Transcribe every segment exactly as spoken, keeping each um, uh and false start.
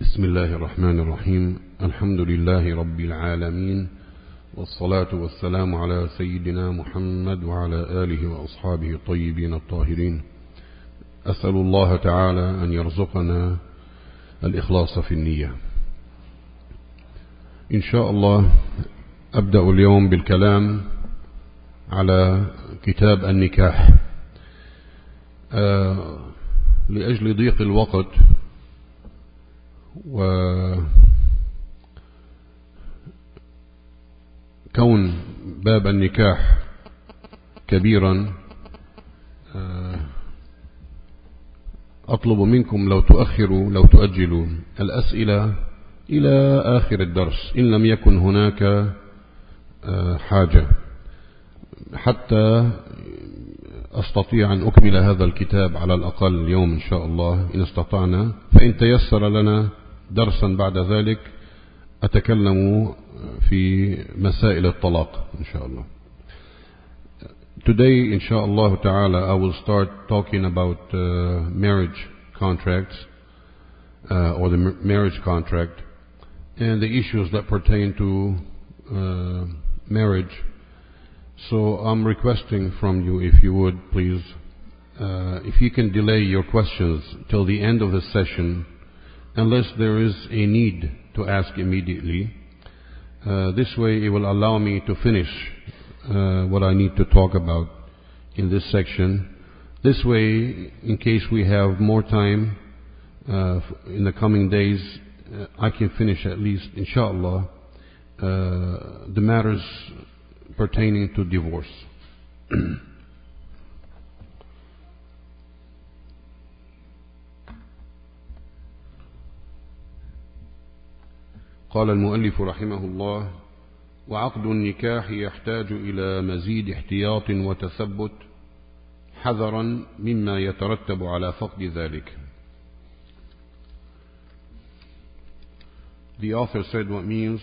بسم الله الرحمن الرحيم. الحمد لله رب العالمين، والصلاة والسلام على سيدنا محمد وعلى آله وأصحابه الطيبين الطاهرين. أسأل الله تعالى أن يرزقنا الإخلاص في النية. إن شاء الله أبدأ اليوم بالكلام على كتاب النكاح. آه لأجل ضيق الوقت وكون باب النكاح كبيرا، أطلب منكم لو تؤخروا لو تؤجلوا الأسئلة إلى آخر الدرس إن لم يكن هناك حاجة، حتى أستطيع أن أكمل هذا الكتاب على الأقل اليوم إن شاء الله إن استطعنا. فإن تيسر لنا درسا بعد ذلك أتكلم في مسائل الطلاق إن شاء الله. Today إن شاء الله تعالى I will start talking about uh, marriage contracts uh, or the marriage contract and the issues that pertain to uh, marriage. So I'm requesting from you, if you would please, uh, if you can delay your questions till the end of the session, unless there is a need to ask immediately. Uh, this way it will allow me to finish uh, what I need to talk about in this section. This way, in case we have more time uh, in the coming days, uh, I can finish at least, inshallah, uh, the matters pertaining to divorce. قال المؤلف رحمه الله: وعقد النكاح يحتاج إلى مزيد احتياط وتثبت حذرا مما يترتب على فقد ذلك. The author said what means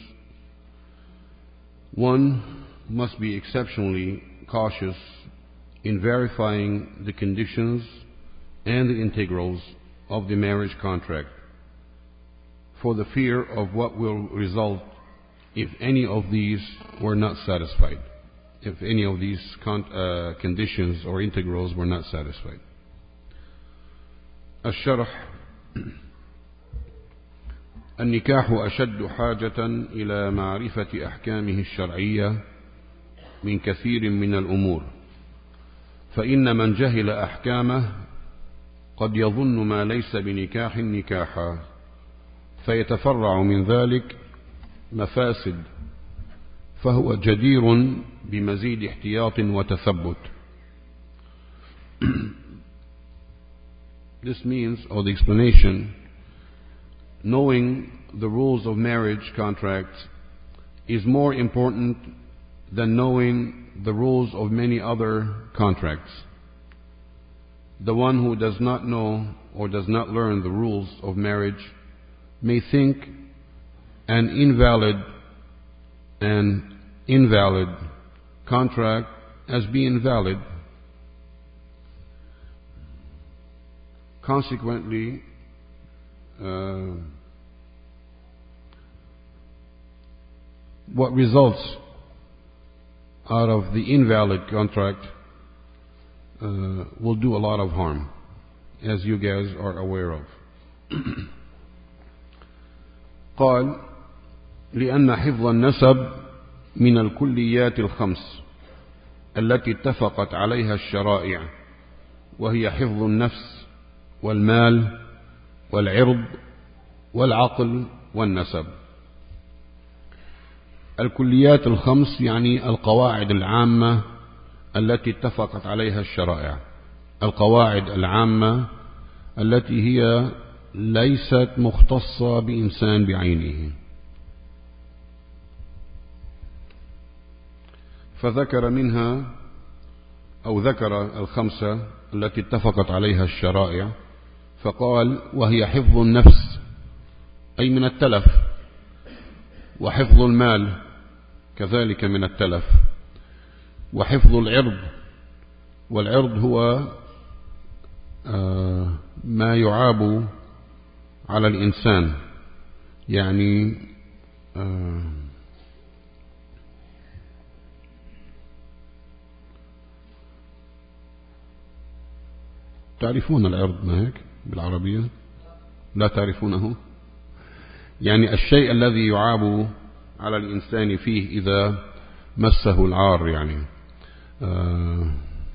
one must be exceptionally cautious in verifying the conditions and the integrals of the marriage contract, for the fear of what will result if any of these were not satisfied, if any of these con- uh, conditions or integrals were not satisfied. الشرح: النكاح أشد حاجة إلى معرفة أحكامه الشرعية من كثير من الأمور، فإن من جهل أحكامه قد يظن ما ليس بنكاح نكاحا، فيتفرع من ذلك مفاسد، فهو جدير بمزيد احتياط وتثبت. This means, or the explanation, knowing the rules of marriage contracts is more important than knowing the rules of many other contracts. The one who does not know or does not learn the rules of marriage may think an invalid an invalid contract as being valid. Consequently, uh, what results out of the invalid contract uh, will do a lot of harm, as you guys are aware of. قال: لأن حفظ النسب من الكليات الخمس التي اتفقت عليها الشرائع، وهي حفظ النفس والمال والعرض والعقل والنسب. الكليات الخمس يعني القواعد العامة التي اتفقت عليها الشرائع، القواعد العامة التي هي ليست مختصة بإنسان بعينه. فذكر منها أو ذكر الخمسة التي اتفقت عليها الشرائع، فقال: وهي حفظ النفس أي من التلف، وحفظ المال كذلك من التلف، وحفظ العرض، والعرض هو ما يعاب على الإنسان يعني آه تعرفون العرض ما هيك بالعربية؟ لا تعرفونه؟ يعني الشيء الذي يعاب على الإنسان فيه إذا مسه العار، يعني آه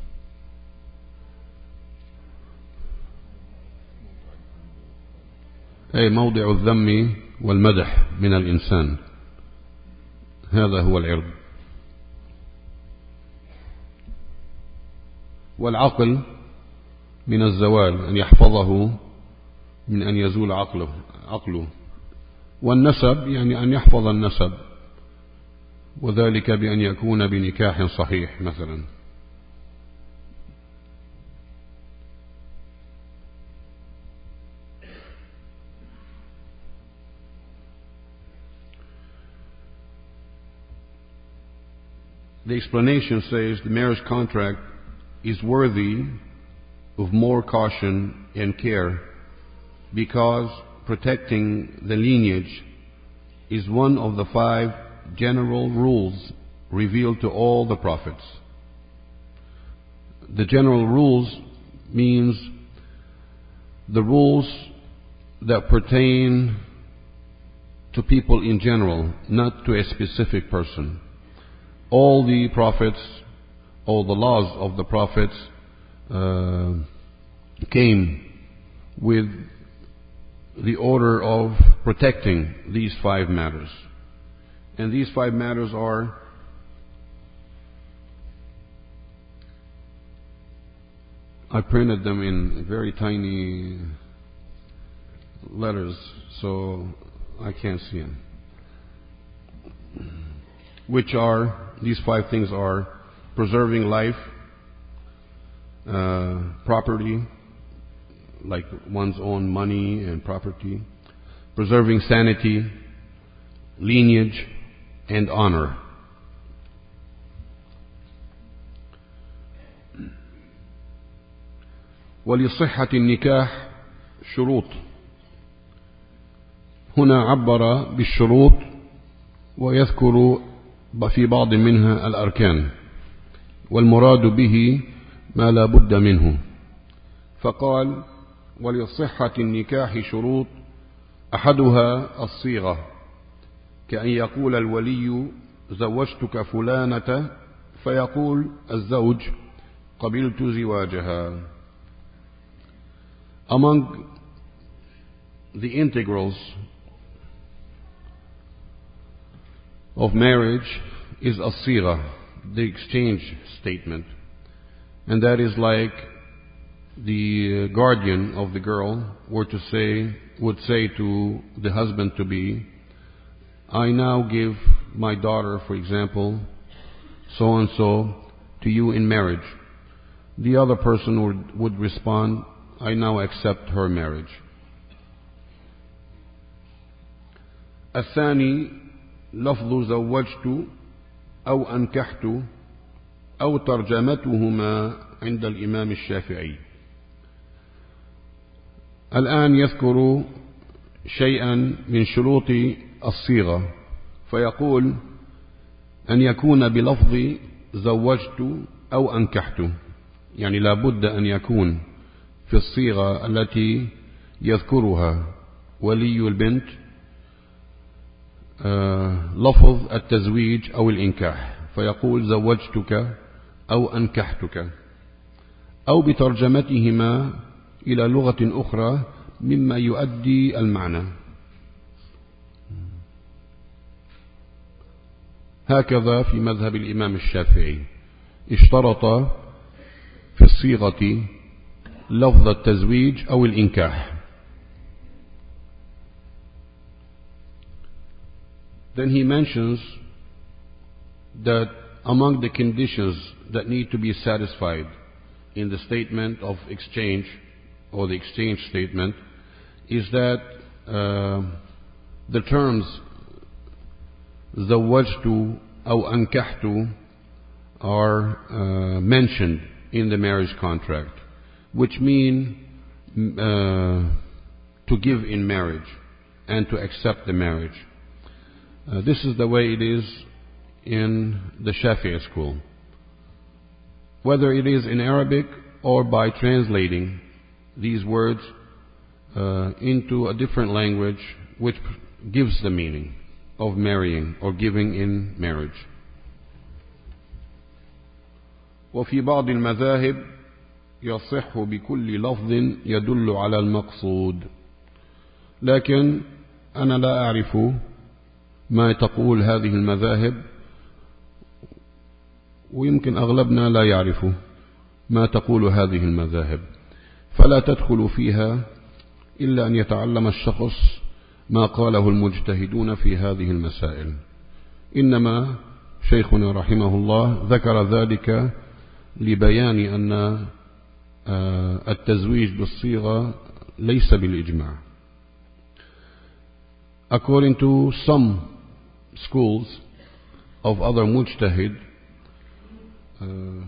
أي موضع الذم والمدح من الإنسان، هذا هو العرض. والعقل من الزوال، أن يحفظه من أن يزول عقله عقله. والنسب يعني أن يحفظ النسب، وذلك بأن يكون بنكاح صحيح مثلا. The explanation says the marriage contract is worthy of more caution and care because protecting the lineage is one of the five general rules revealed to all the prophets. The general rules means the rules that pertain to people in general, not to a specific person. All the prophets, all the laws of the prophets uh, came with the order of protecting these five matters. And these five matters are I printed them in very tiny letters, so I can't see them. Which are, these five things are preserving life, uh, property, like one's own money and property, preserving sanity, lineage, and honor. ولصحة النكاح شروط. هنا عبر بالشروط ويذكر في بعض منها الأركان، والمراد به ما لا بد منه. فقال ولصحة النكاح شروط، أحدها الصيغة، كأن يقول الولي زوجتك فلانة فيقول الزوج قبلت زواجها. Among the integrals of marriage is a sira, the exchange statement, and that is like the guardian of the girl were to say, would say to the husband to be, I now give my daughter, for example, so and so to you in marriage. The other person would, would respond, I now accept her marriage. الثاني لفظ زوجت أو أنكحت أو ترجمتهما عند الإمام الشافعي. الآن يذكر شيئا من شروط الصيغة، فيقول أن يكون بلفظ زوجت أو أنكحت، يعني لا بد أن يكون في الصيغة التي يذكرها ولي البنت آه لفظ التزويج أو الإنكاح، فيقول زوجتك أو أنكحتك، أو بترجمتهما إلى لغة أخرى مما يؤدي المعنى. هكذا في مذهب الإمام الشافعي اشترط في الصيغة لفظ التزويج أو الإنكاح. Then he mentions that among the conditions that need to be satisfied in the statement of exchange or the exchange statement is that uh, the terms زوجت أو أنكحت are uh, mentioned in the marriage contract, which mean uh, to give in marriage, and to accept the marriage. Uh, this is the way it is in the Shafi'i school. Whether it is in Arabic or by translating these words uh, into a different language which gives the meaning of marrying or giving in marriage. وفي بعض المذاهب يصح بكل لفظ يدل على المقصود. لكن أنا لا أعرف ما تقول هذه المذاهب، ويمكن أغلبنا لا يعرف ما تقول هذه المذاهب، فلا تدخل فيها إلا أن يتعلم الشخص ما قاله المجتهدون في هذه المسائل. إنما شيخنا رحمه الله ذكر ذلك لبيان أن التزويج بالصيغة ليس بالإجماع. According to some schools of other mujtahid, uh,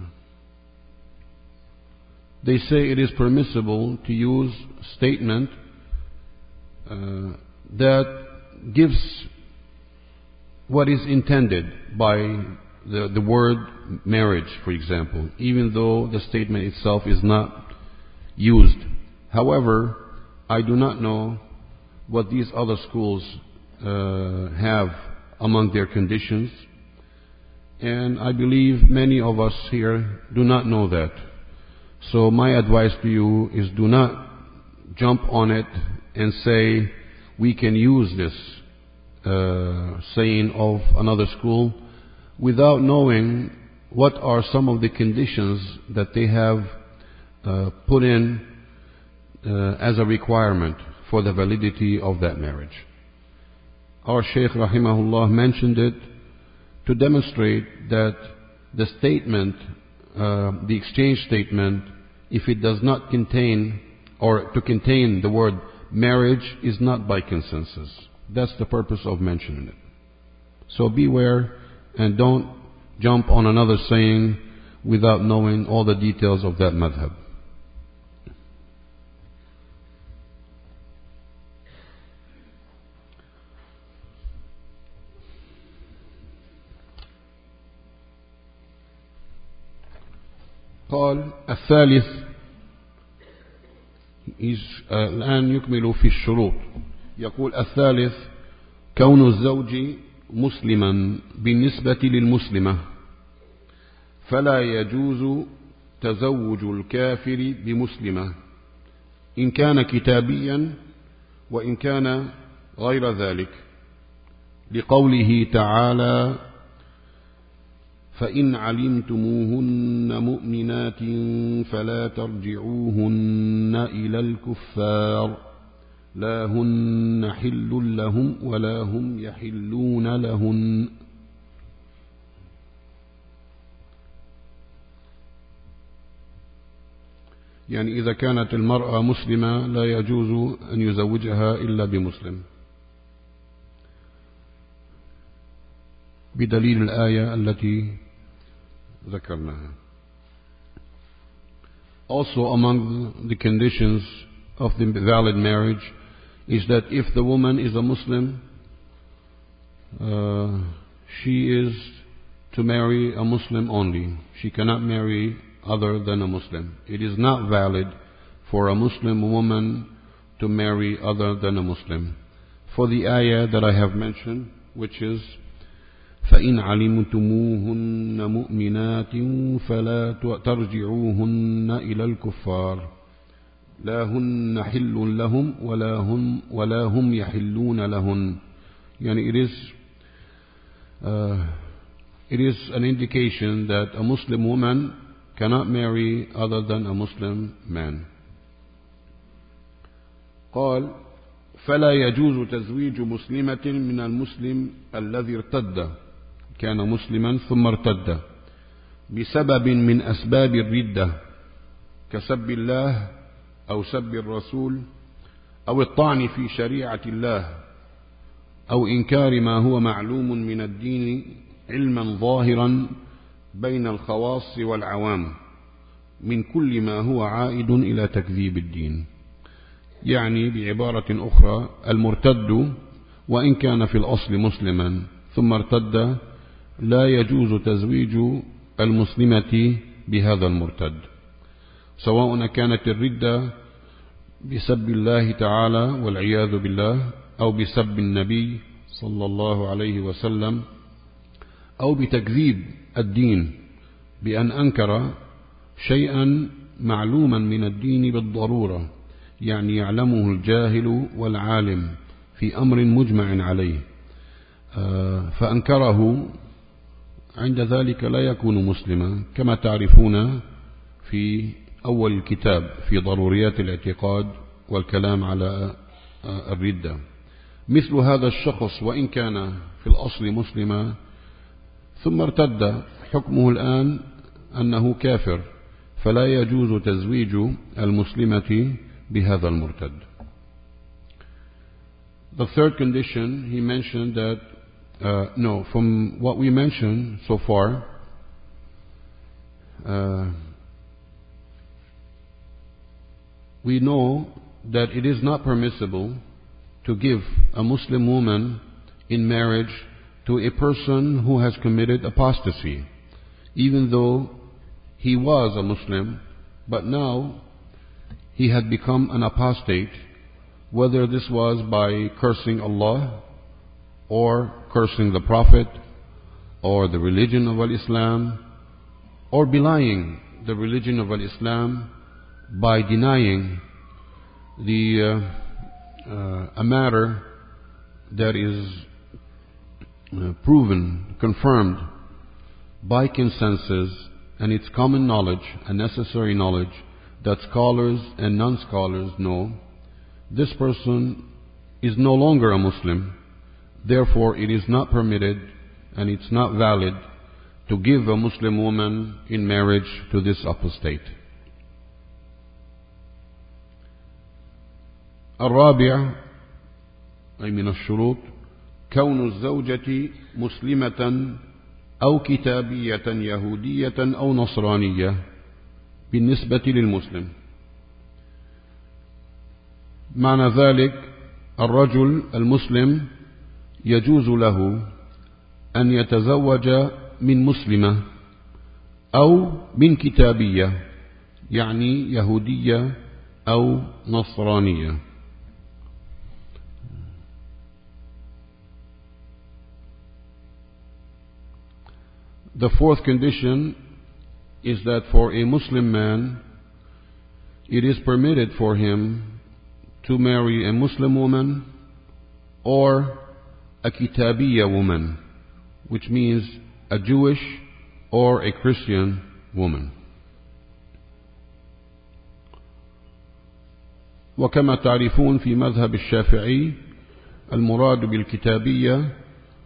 they say it is permissible to use statement uh, that gives what is intended by the, the word marriage, for example, even though the statement itself is not used. However, I do not know what these other schools uh, have among their conditions, and I believe many of us here do not know that. So my advice to you is do not jump on it and say we can use this uh, saying of another school without knowing what are some of the conditions that they have uh, put in uh, as a requirement for the validity of that marriage. Our Shaykh rahimahullah mentioned it to demonstrate that the statement, uh, the exchange statement, if it does not contain or to contain the word marriage, is not by consensus. That's the purpose of mentioning it. So beware and don't jump on another saying without knowing all the details of that madhab. قال الثالث الآن يكمل في الشروط. يقول الثالث كون الزوج مسلما بالنسبة للمسلمة، فلا يجوز تزوج الكافر بمسلمة إن كان كتابيا وإن كان غير ذلك، لقوله تعالى فإن علمتموهن مؤمنات فلا ترجعوهن إلى الكفار لا هن حل لهم ولا هم يحلون لهن. يعني إذا كانت المرأة مسلمة لا يجوز أن يزوجها إلا بمسلم، بدليل الآية التي ذكرناها. Also among the conditions of the valid marriage is that if the woman is a Muslim, uh, she is to marry a Muslim only. She cannot marry other than a Muslim. It is not valid for a Muslim woman to marry other than a Muslim, for the ayah that I have mentioned, which is فإن علمتموهن مؤمنات فلا ترجعوهن إلى الكفار لا هن حل لهم ولا هم ولا هم يحلون لهن. يعني it is uh, it is an indication that a Muslim woman cannot marry other than a Muslim man. قال فلا يجوز تزويج مسلمة من المسلم الذي ارتد، كان مسلما ثم ارتد بسبب من أسباب الردة كسب الله أو سب الرسول أو الطعن في شريعة الله أو إنكار ما هو معلوم من الدين علما ظاهرا بين الخواص والعوام من كل ما هو عائد إلى تكذيب الدين. يعني بعبارة أخرى المرتد وإن كان في الأصل مسلما ثم ارتد لا يجوز تزويج المسلمة بهذا المرتد، سواء كانت الردة بسب الله تعالى والعياذ بالله، أو بسب النبي صلى الله عليه وسلم، أو بتكذيب الدين بأن أنكر شيئا معلوما من الدين بالضرورة، يعني يعلمه الجاهل والعالم في أمر مجمع عليه فأنكره، عند ذلك لا يكون مسلما، كما تعرفون في أول الكتاب في ضروريات الاعتقاد والكلام على الردة. مثل هذا الشخص وإن كان في الأصل مسلما ثم ارتد، حكمه الآن أنه كافر، فلا يجوز تزويج المسلمة بهذا المرتد. The third condition, he mentioned that, uh, no, from what we mentioned so far, uh, we know that it is not permissible to give a Muslim woman in marriage to a person who has committed apostasy, even though he was a Muslim, but now he had become an apostate, whether this was by cursing Allah or cursing the Prophet or the religion of Islam, or belying the religion of Islam by denying the uh, uh, a matter that is uh, proven, confirmed by consensus, and it's common knowledge, a necessary knowledge that scholars and non-scholars know. This person is no longer a Muslim, therefore it is not permitted and it's not valid to give a Muslim woman in marriage to this apostate. الرابع أي من الشروط كون الزوجة مسلمة أو كتابية يهودية أو نصرانية بالنسبة للمسلم. معنى ذلك الرجل المسلم يجوز له أن يتزوج من مسلمة أو من كتابية، يعني يهودية أو نصرانية. The fourth condition is that for a Muslim man, it is permitted for him to marry a Muslim woman or a Kitabiya woman, which means a Jewish or a Christian woman. وكما تعرفون في مذهب الشافعي المراد بالكتابية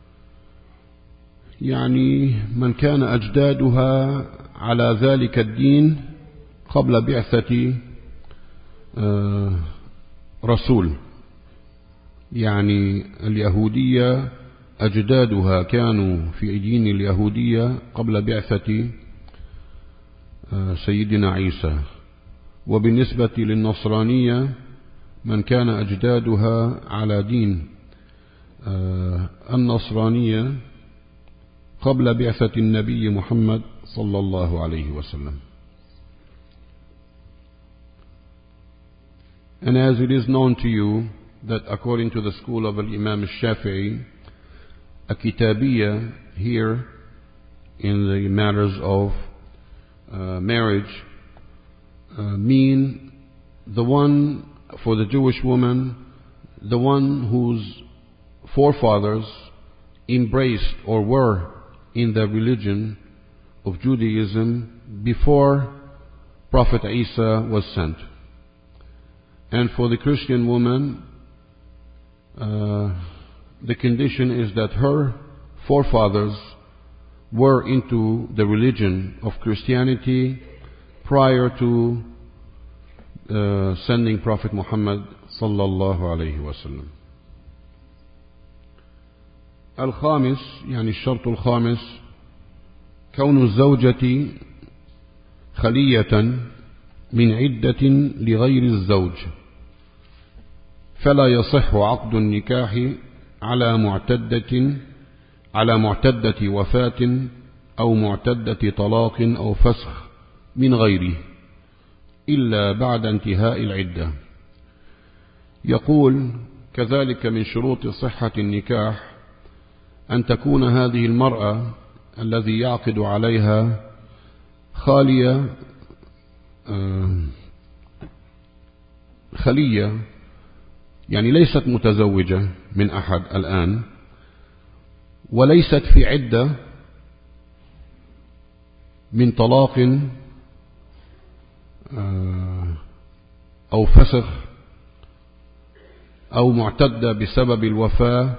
يعني من كان أجدادها على ذلك الدين قبل بعثة رسول، يعني اليهودية أجدادها كانوا في دين اليهودية قبل بعثة سيدنا عيسى. وبالنسبة للنصرانية من كان أجدادها على دين النصرانية قبل بعثة النبي محمد صلى الله عليه وسلم. And as it is known to you that according to the school of Imam al-Shafi'i, a kitabiyya here in the matters of uh, marriage uh, mean the one, for the Jewish woman, the one whose forefathers embraced or were in the religion of Judaism before Prophet Isa was sent. And for the Christian woman, uh, the condition is that her forefathers were into the religion of Christianity prior to uh, sending Prophet Muhammad sallallahu alayhi wa sallam. الخامس يعني الشرط الخامس كون الزوجة خلية من عدة لغير الزوج، فلا يصح عقد النكاح على معتدة على معتدة وفاة أو معتدة طلاق أو فسخ من غيره إلا بعد انتهاء العدة. يقول: كذلك من شروط صحة النكاح أن تكون هذه المرأة الذي يعقد عليها خالية خلية، يعني ليست متزوجة من أحد الآن، وليست في عدة من طلاق أو فسخ أو معتدة بسبب الوفاة،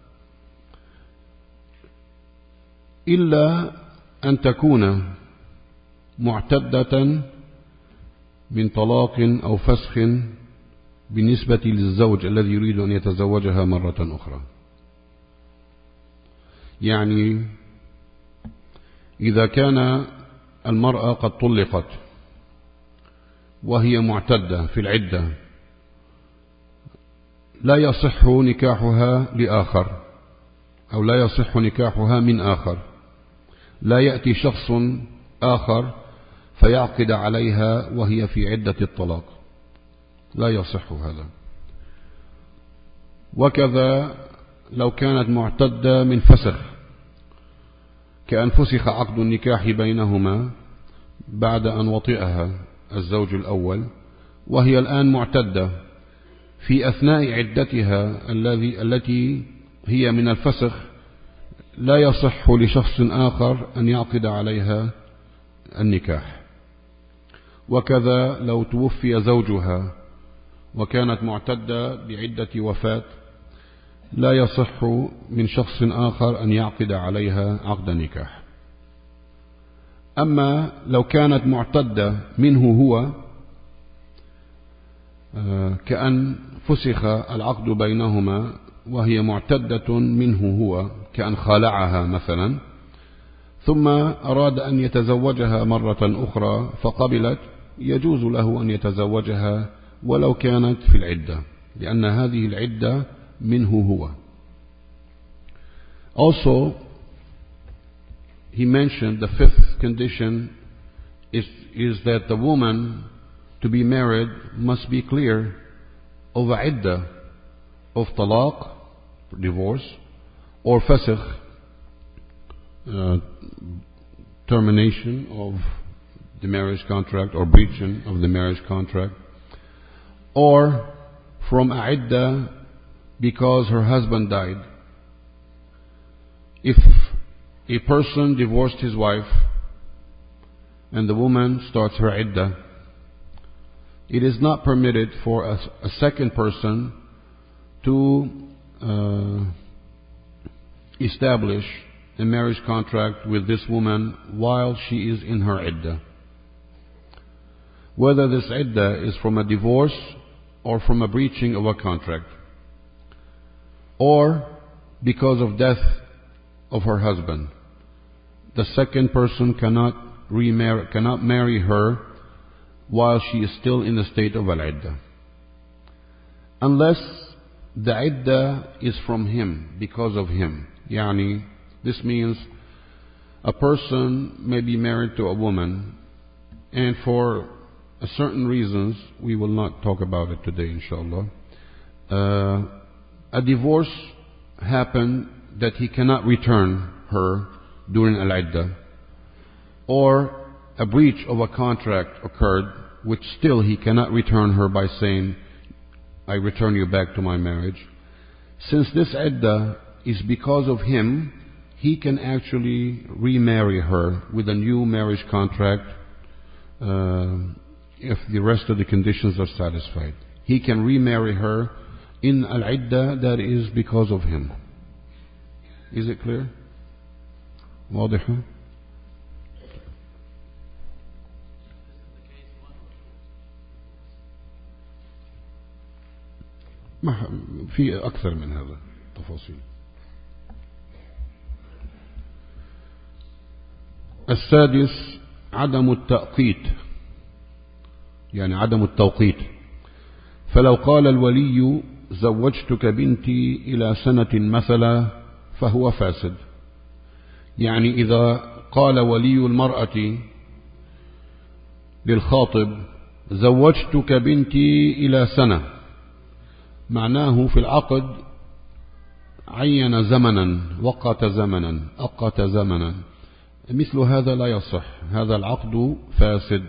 إلا أن تكون معتدة من طلاق أو فسخ بالنسبة للزوج الذي يريد أن يتزوجها مرة أخرى. يعني إذا كان المرأة قد طلقت وهي معتدة في العدة، لا يصح نكاحها لآخر، أو لا يصح نكاحها من آخر. لا يأتي شخص آخر فيعقد عليها وهي في عدة الطلاق، لا يصح هذا. وكذا لو كانت معتدة من فسخ، كأن فسخ عقد النكاح بينهما بعد أن وطئها الزوج الأول، وهي الآن معتدة في أثناء عدتها الذي التي هي من الفسخ، لا يصح لشخص آخر أن يعقد عليها النكاح. وكذا لو توفي زوجها وكانت معتدة بعدة وفاة، لا يصح من شخص آخر أن يعقد عليها عقد نكاح. أما لو كانت معتدة منه هو، كأن فسخ العقد بينهما وهي معتدة منه هو، كأن خالعها مثلا، ثم أراد أن يتزوجها مرة أخرى فقبلت، يجوز له أن يتزوجها ولو كانت في العدة، لأن هذه العدة منه هو. Also, he mentioned the fifth condition is, is that the woman to be married must be clear of a iddah of talaq, divorce, or fasakh, uh, termination of the marriage contract or breaching of the marriage contract, or from a iddah because her husband died. If a person divorced his wife and the woman starts her iddah, it is not permitted for a, a second person to uh, establish a marriage contract with this woman while she is in her iddah. Whether this iddah is from a divorce or from a breaching of a contract, or because of death of her husband, the second person cannot remarry, cannot marry her while she is still in the state of al-iddah, unless the iddah is from him, because of him. Yani, this means a person may be married to a woman, and for certain reasons, we will not talk about it today, inshallah, uh, a divorce happened that he cannot return her during al-iddah, or a breach of a contract occurred which still he cannot return her by saying, I return you back to my marriage. Since this iddah is because of him, he can actually remarry her with a new marriage contract uh, if the rest of the conditions are satisfied. He can remarry her in al-iddah that is because of him. Is it clear? واضح؟ ما في أكثر من هذا تفاصيل. السادس عدم التأقيت، يعني عدم التوقيت. فلو قال الولي زوجتك بنتي إلى سنة مثلا فهو فاسد. يعني إذا قال ولي المرأة للخاطب زوجتك بنتي إلى سنة، معناه في العقد عين زمنا، وقت زمنا، أقت زمنا. مثل هذا لا يصح، هذا العقد فاسد.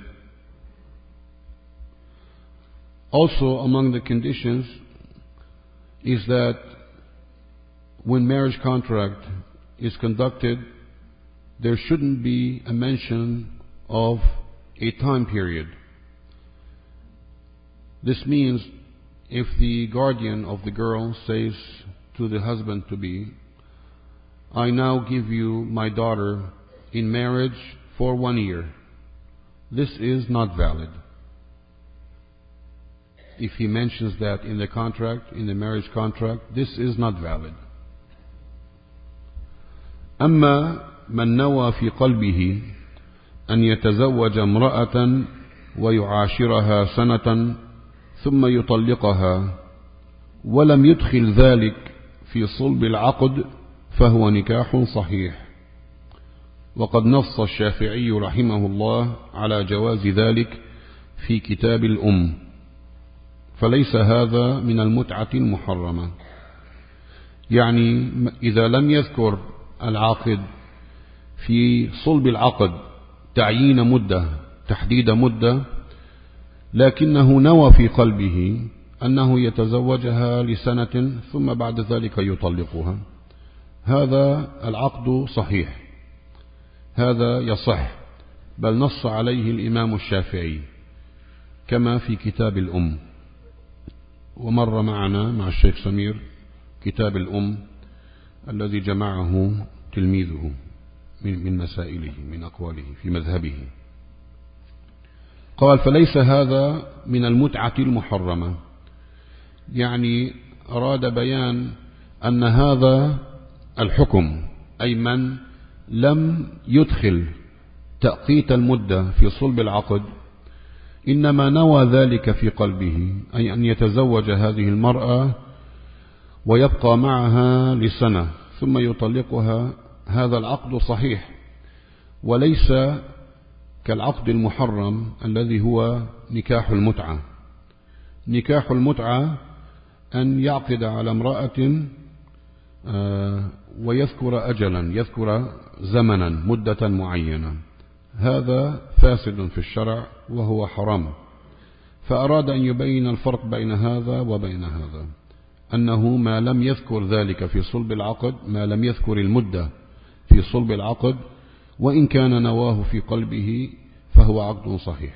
Also among the conditions is that when marriage contract is conducted, there shouldn't be a mention of a time period. This means if the guardian of the girl says to the husband-to-be, I now give you my daughter in marriage for one year, this is not valid. If he mentions that in the contract, in the marriage contract, this is not valid. أما من نوى في قلبه أن يتزوج امرأة ويعاشرها سنة ثم يطلقها ولم يدخل ذلك في صلب العقد فهو نكاح صحيح. وقد نص الشافعي رحمه الله على جواز ذلك في كتاب الأم، فليس هذا من المتعة المحرمة. يعني إذا لم يذكر العاقد في صلب العقد تعيين مدة، تحديد مدة، لكنه نوى في قلبه أنه يتزوجها لسنة ثم بعد ذلك يطلقها، هذا العقد صحيح، هذا يصح، بل نص عليه الإمام الشافعي كما في كتاب الأم. ومر معنا مع الشيخ سمير كتاب الأم الذي جمعه تلميذه من مسائله، من أقواله في مذهبه. قال فليس هذا من المتعة المحرمة، يعني أراد بيان أن هذا الحكم، أي من لم يدخل تأقيت المدة في صلب العقد إنما نوى ذلك في قلبه، أي أن يتزوج هذه المرأة ويبقى معها لسنة ثم يطلقها، هذا العقد صحيح، وليس كالعقد المحرم الذي هو نكاح المتعة. نكاح المتعة أن يعقد على امرأة ويذكر أجلا، يذكر زمنا، مدة معينة، هذا فاسد في الشرع وهو حرام. فأراد أن يبين الفرق بين هذا وبين هذا، أنه ما لم يذكر ذلك في صلب العقد، ما لم يذكر المدة في صلب العقد، وإن كان نواه في قلبه فهو عقد صحيح.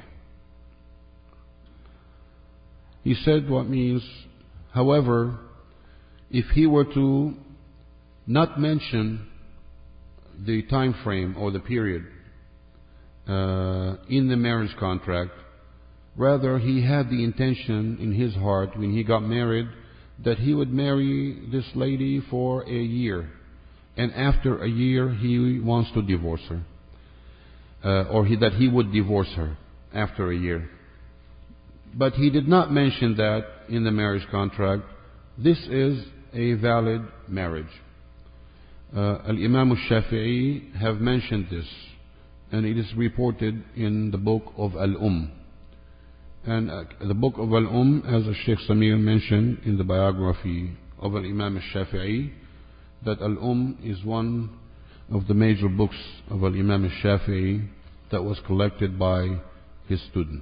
He said what means, however, if he were to not mention the time frame or the period uh, in the marriage contract, rather he had the intention in his heart when he got married that he would marry this lady for a year, and after a year he wants to divorce her, uh, or he, that he would divorce her after a year. But he did not mention that in the marriage contract. This is a valid marriage. Uh, Al-Imam al-Shafi'i have mentioned this, and it is reported in the book of Al-Umm. And uh, the book of Al-Umm, as Sheikh Samir mentioned in the biography of Al-Imam al-Shafi'i, that Al-Umm is one of the major books of Al-Imam al-Shafi'i that was collected by his student.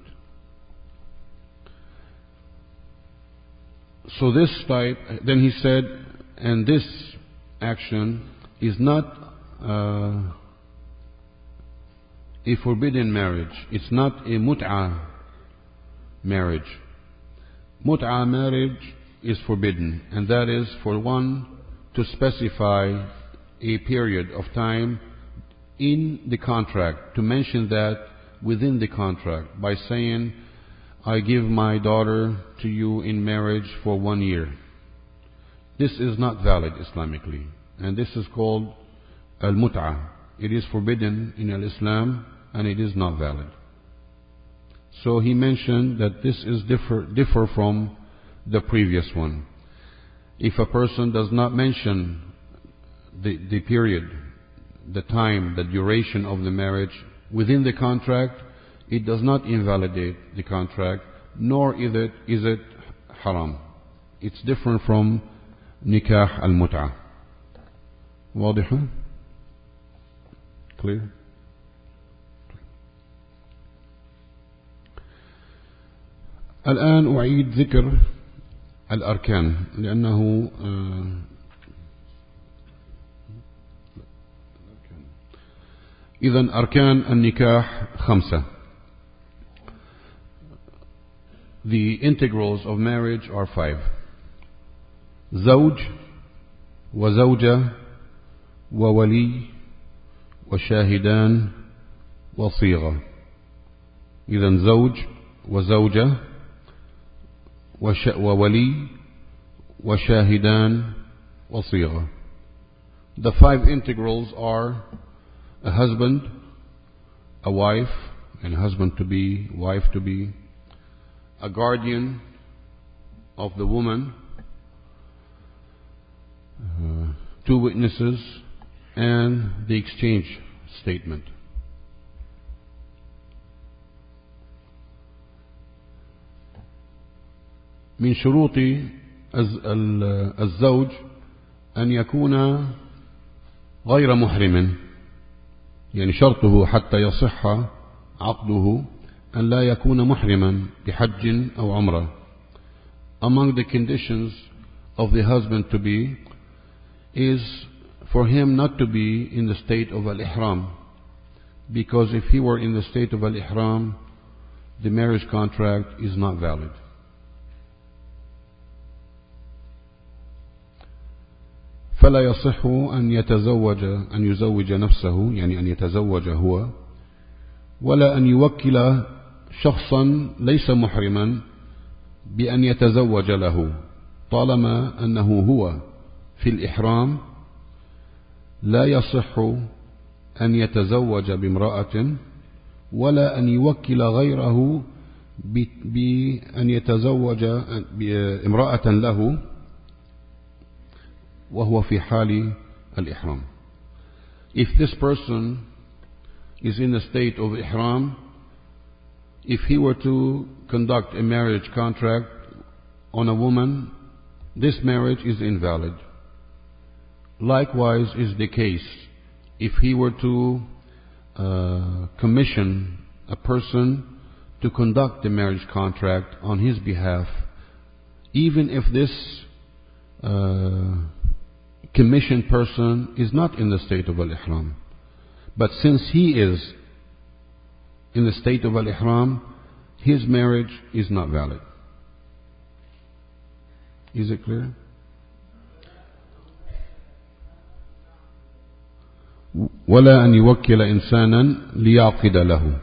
So this type, then he said, and this action is not uh, a forbidden marriage. It's not a mut'ah marriage. Mut'ah marriage is forbidden, and that is for one to specify a period of time in the contract, to mention that within the contract by saying, I give my daughter to you in marriage for one year. This is not valid Islamically, and this is called al-mut'ah. It is forbidden in al-Islam, and it is not valid. So he mentioned that this is differ, differ from the previous one. If a person does not mention the, the period, the time, the duration of the marriage within the contract, it does not invalidate the contract, nor is it, is it haram. It's different from nikah al-mut'ah. واضح؟ clear؟ الآن أعيد ذكر الأركان لأنه إذن أركان النكاح خمسة. The integrals of marriage are five. زوج وزوجة وولي وشاهدان وصيغة. إذن زوج وزوجة وولي وشاهدان وصيغة. The five integrals are a husband, a wife, and husband to be, wife to be, a guardian of the woman, uh, two witnesses, and the exchange statement. من شروط الزوج أن يكون غير محرم، يعني شرطه حتى يصح عقده أن لا يكون محرما بحج أو عمرة. Among the conditions of the husband to be is for him not to be in the state of al-ihram, because if he were in the state of al-ihram, the marriage contract is not valid. فلا يصح أن يتزوج أن يزوج نفسه، يعني أن يتزوج هو، ولا أن يوكل شخصا ليس محرما بأن يتزوج له، طالما أنه هو في الإحرام لا يصح أن يتزوج بامرأة، ولا أن يوكل غيره بأن يتزوج بامرأة له وهو في حال الإحرام. If this person is in the state of ihram, if he were to conduct a marriage contract on a woman, this marriage is invalid. Likewise is the case if he were to uh, commission a person to conduct the marriage contract on his behalf, even if this uh, commissioned person is not in the state of al-ihram. But since he is in the state of al-ihram, his marriage is not valid. Is it clear? ولا أن يوكل إنسانا ليعقد له.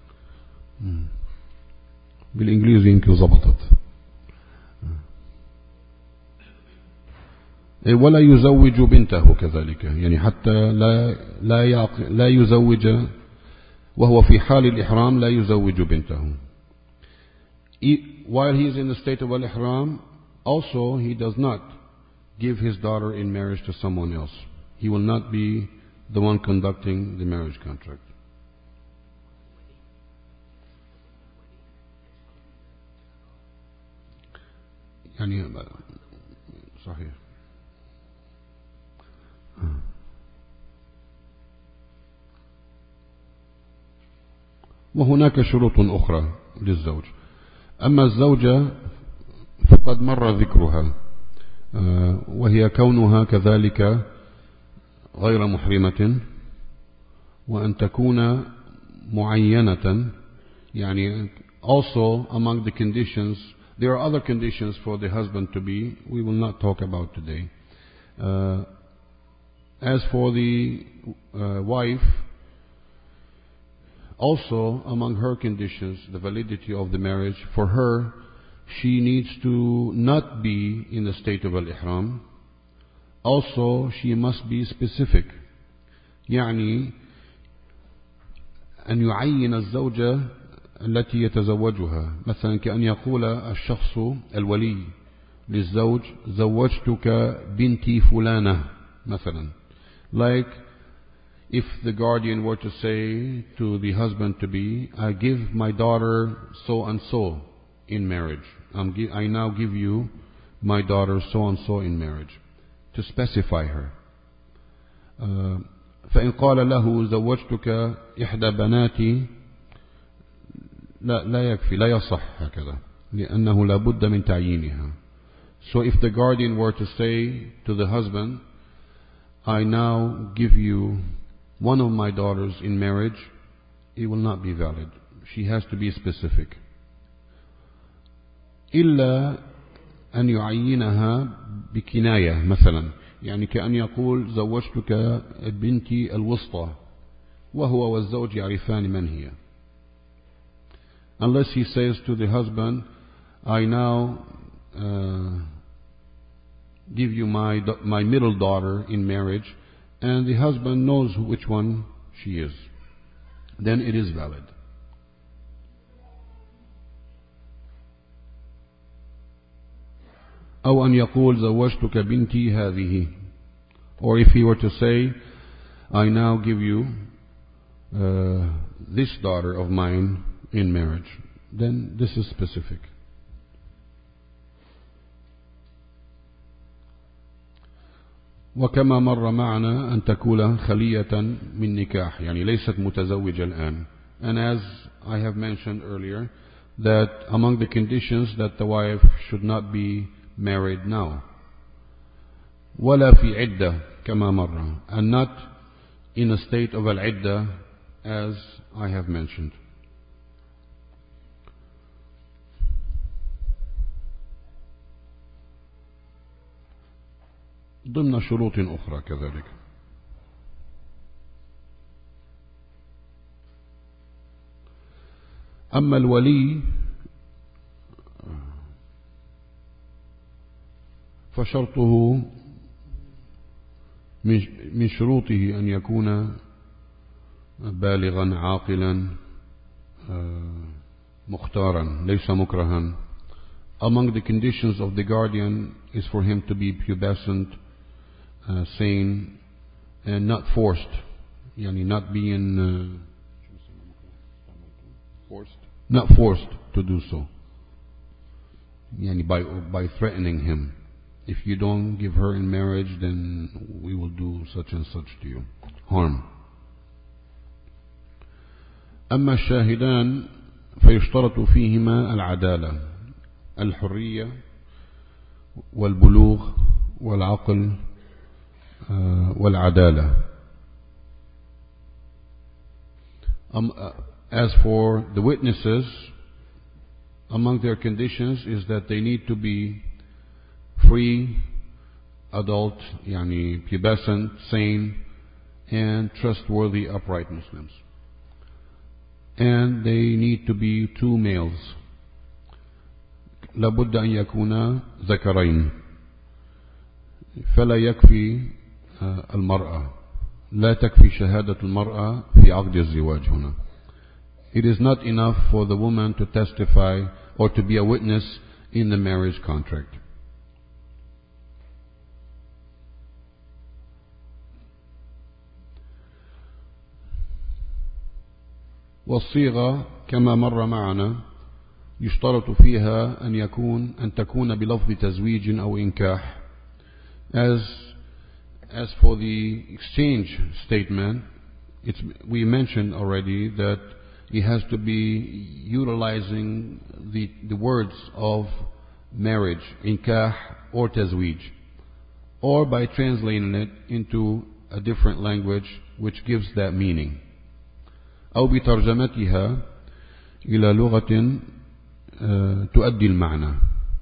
بالإنجليزي يمكن ضبطت. ولا يزوج بنته كذلك، يعني حتى لا لا لا يزوج وهو في حال الإحرام، لا يزوج بنته. While he is in the state of al-ihram, also he does not give his daughter in marriage to someone else. He will not be the one conducting the marriage contract. يعني صحيح. وهناك شروط أخرى للزوج. أما الزوجة فقد مر ذكرها، وهي كونها كذلك غير محرمة، وأن تكون معينة. يعني also among the conditions, there are other conditions for the husband to be, we will not talk about today. Uh, as for the uh, wife, also among her conditions, the validity of the marriage, for her, she needs to not be in the state of al-ihram. Also, she must be specific. يعني أن يعين الزوجة التي يتزوجها، مثلا كأن يقول الشخص الولي للزوج زوجتك بنتي فلانة مثلا. Like if the guardian were to say to the husband to be, I give my daughter so and so in marriage. I'm gi- I now give you my daughter so and so in marriage. To specify her. uh, فإن قال له زوجتك إحدى بناتي لا لا يكفي لا يصح هكذا لأنه لا بد من تعيينها. So if the guardian were to say to the husband, I now give you one of my daughters in marriage, it will not be valid. She has to be specific. إلا أن يعينها بكناية مثلا، يعني كأن يقول زوجتك بنتي الوسطى وهو والزوج يعرفان من هي. Unless he says to the husband, I now uh, give you my my middle daughter in marriage, and the husband knows which one she is, then it is valid. أو أن يقول زوجتك بنتي هذه. Or if he were to say, I now give you uh, this daughter of mine in marriage, then this is specific. وكما مر معنا أن تكون خلية من نكاح، يعني ليست متزوجة الآن. And as I have mentioned earlier, that among the conditions that the wife should not be married now. ولا في عدة كما مر, and not in a state of al-iddah as I have mentioned. ضمن شروط أخرى كذلك. أما الولي فشرطه من شروطه أن يكون بالغا عاقلا مختارا ليس مكرها. Among the conditions of the guardian is for him to be pubescent, uh, sane, and not forced, يعني not being uh, forced, not forced to do so, يعني by by threatening him. If you don't give her in marriage, then we will do such and such to you, harm. أما الشاهدان فيشترط فيهما العدالة، الحرية والبلوغ والعقل والعدالة. Um, uh, as for the witnesses, among their conditions is that they need to be free, adult, yani pubescent, sane, and trustworthy, upright Muslims. And they need to be two males. لابد أن يكونا ذكرين. فلا يكفي المرأة. لا تكفي شهادة المرأة في عقد الزواج هنا. It is not enough for the woman to testify or to be a witness in the marriage contract. والصيغة كما مر معنا يشترط فيها أن يكون أن تكون بلفظ تزويج أو إنكاح. As as for the exchange statement, it's, we mentioned already that it has to be utilizing the the words of marriage, inkah or tazwij, or by translating it into a different language which gives that meaning. أو بترجمتها إلى لغة تؤدي المعنى.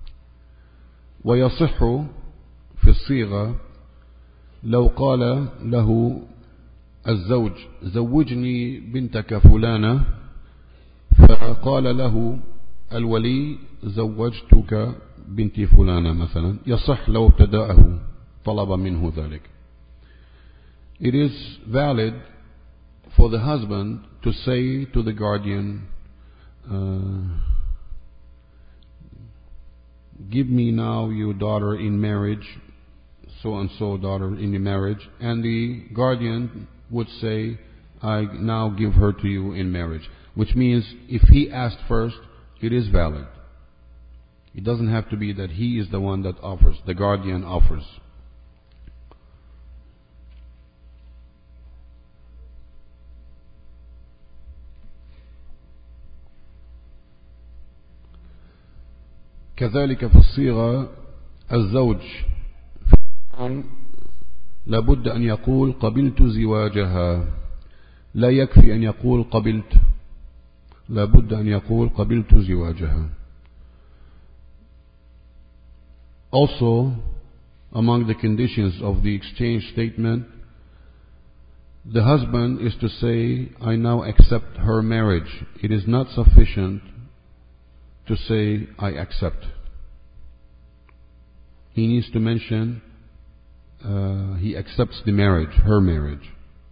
ويصح في الصيغة لو قال له الزوج زوجني بنتك فلانة، فقال له الولي زوجتك بنتي فلانة مثلا، يصح لو ابتدأه طلب منه ذلك. It is valid for the husband to say to the guardian, uh, give me now your daughter in marriage, so and so daughter in the marriage, and the guardian would say, I now give her to you in marriage. Which means if he asked first, it is valid. It doesn't have to be that he is the one that offers, the guardian offers. كذلك في الصيغة الزوج لابد أن يقول قبلت زواجها، لا يكفي أن يقول قبلت، لابد أن يقول قبلت زواجها. Also, among the conditions of the exchange statement, the husband is to say, I now accept her marriage. It is not sufficient to say, I accept. He needs to mention uh, he accepts the marriage, her marriage.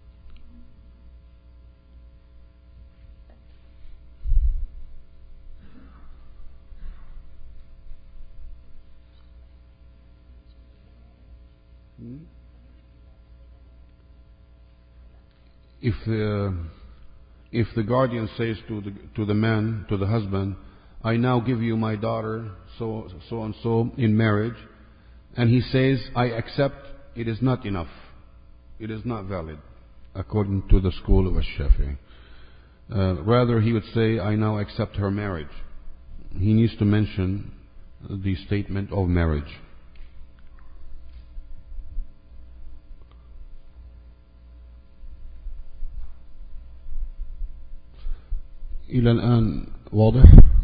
If the, if the guardian says to the, to the man, to the husband, I now give you my daughter, so, so and so, in marriage, and he says, I accept, it is not enough. It is not valid, according to the school of Ash-Shafi'i. Uh, rather, he would say, I now accept her marriage. He needs to mention the statement of marriage. إلى الآن واضح؟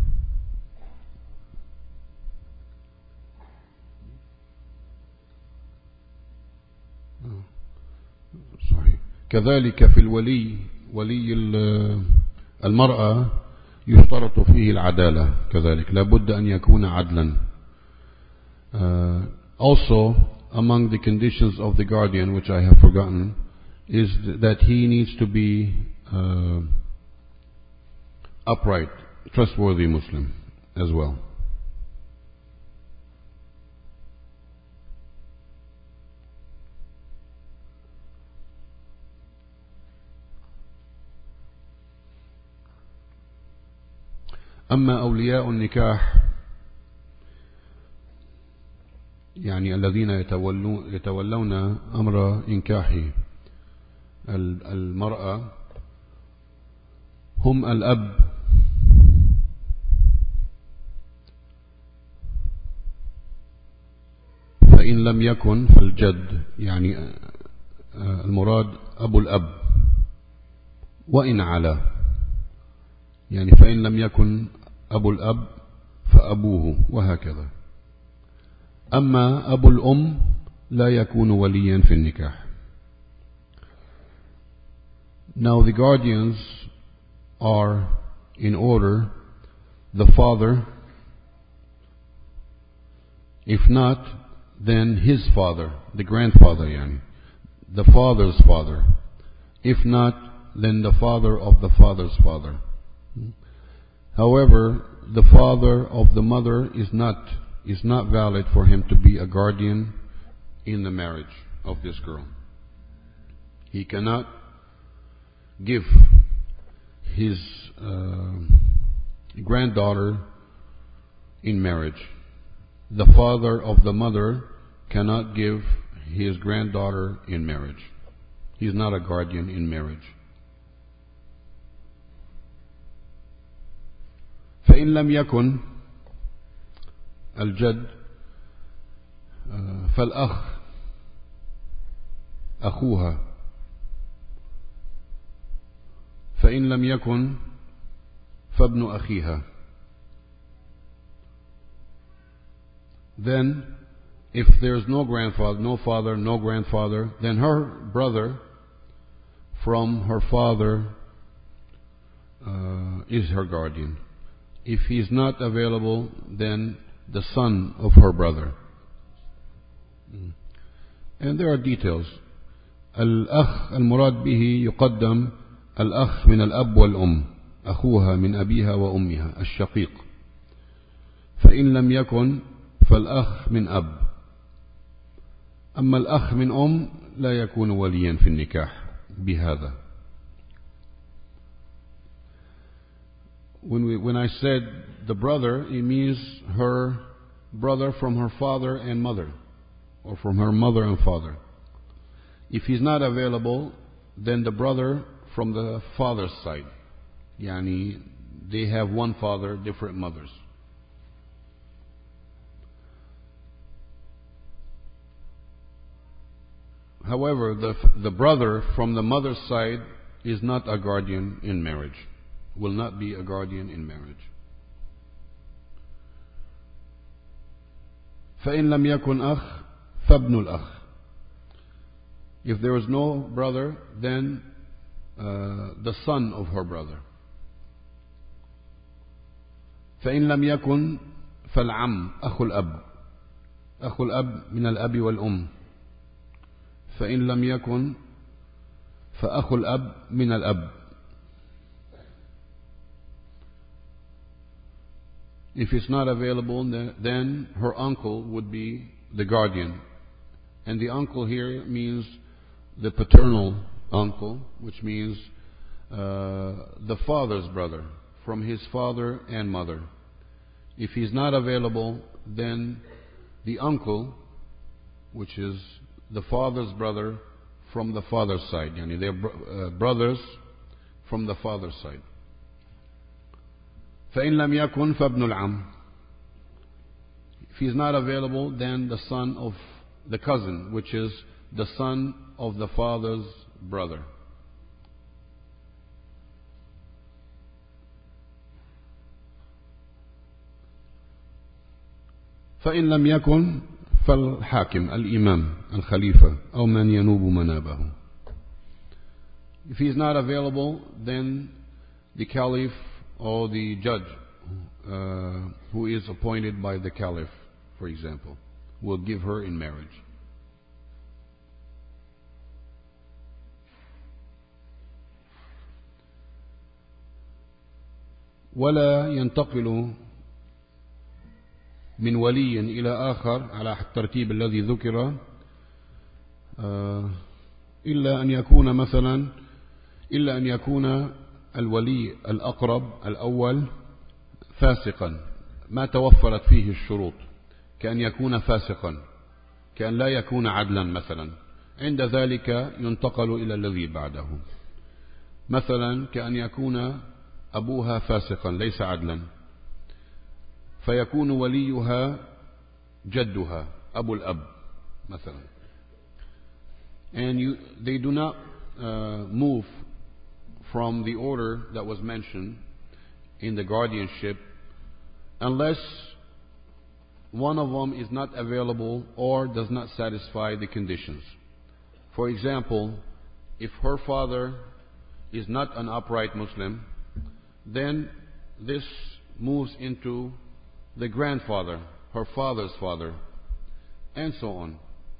صحيح. كذلك في الولي، ولي المرأة يشترط فيه العدالة كذلك، لابد أن يكون عدلا. Uh, also, among the conditions of the guardian, which I have forgotten, is that he needs to be uh, upright, trustworthy Muslim as well. أما أولياء النكاح يعني الذين يتولون, يتولون أمر إنكاح المرأة هم الأب فإن لم يكن فالجد، يعني المراد أبو الأب وإن علا، يعني فإن لم يكن أبو الأب فأبوه وهكذا. أما أبو الأم لا يكون وليا في النكاح. Now the guardians are in order the father, if not then his father, the grandfather, yani the father's father, if not then the father of the father's father. However, the father of the mother is not is not valid for him to be a guardian in the marriage of this girl. He cannot give his uh, granddaughter in marriage. The father of the mother cannot give his granddaughter in marriage. He is not a guardian in marriage. فإن لم يكن الجد فالأخ أخوها، فإن لم يكن فابن أخيها. Then if there's no grandfather, no father, no grandfather, then her brother from her father uh, is her guardian. If he is not available, then the son of her brother. And there are details. الأخ المراد به يقدم الأخ من الأب والأم، أخوها من أبيها وأمها الشقيق. فإن لم يكن فالأخ من أب. أما الأخ من أم لا يكون وليا في النكاح بهذا. When we, when I said the brother, it means her brother from her father and mother, or from her mother and father. If he's not available, then the brother from the father's side. Yani they have one father, different mothers. However, the, the brother from the mother's side is not a guardian in marriage, will not be a guardian in marriage. فإن لم يكن أخ فابن الأخ. If there is no brother, then uh, the son of her brother. فإن لم يكن فالعم أخو الأب. أخو الأب من الأب والأم. فإن لم يكن فأخو الأب من الأب. If it's not available, then her uncle would be the guardian. And the uncle here means the paternal uncle, which means uh, the father's brother, from his father and mother. If he's not available, then the uncle, which is the father's brother from the father's side. Yani they're bro- uh, brothers from the father's side. فإن لم يكن فابن العم. If he's not available, then the son of the cousin, which is the son of the father's brother. فإن لم يكن فالحاكم الإمام الخليفة أو من ينوب منابه. If he is not available, then the caliph or the judge uh, who is appointed by the caliph, for example, will give her in marriage. ولا ينتقل من ولي إلى آخر على الترتيب الذي ذكر إلا أن يكون مثلا إلا أن يكون الولي الأقرب الأول فاسقا ما توفرت فيه الشروط، كأن يكون فاسقا، كأن لا يكون عدلا مثلا، عند ذلك ينتقل إلى الذي بعده. مثلا كأن يكون أبوها فاسقا ليس عدلا، فيكون وليها جدها أبو الأب مثلا. And you, they do not uh, move from the order that was mentioned in the guardianship unless one of them is not available or does not satisfy the conditions. For example, if her father is not an upright Muslim, then this moves into the grandfather, her father's father, and so on.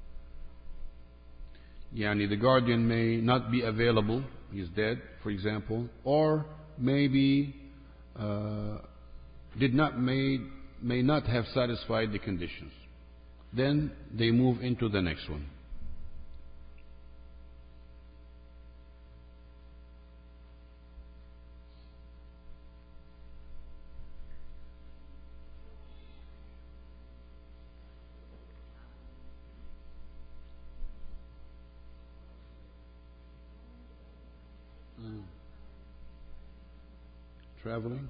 Yani the guardian may not be available, he's dead, for example, or maybe uh, did not may may not have satisfied the conditions. Then they move into the next one. Mm. Traveling?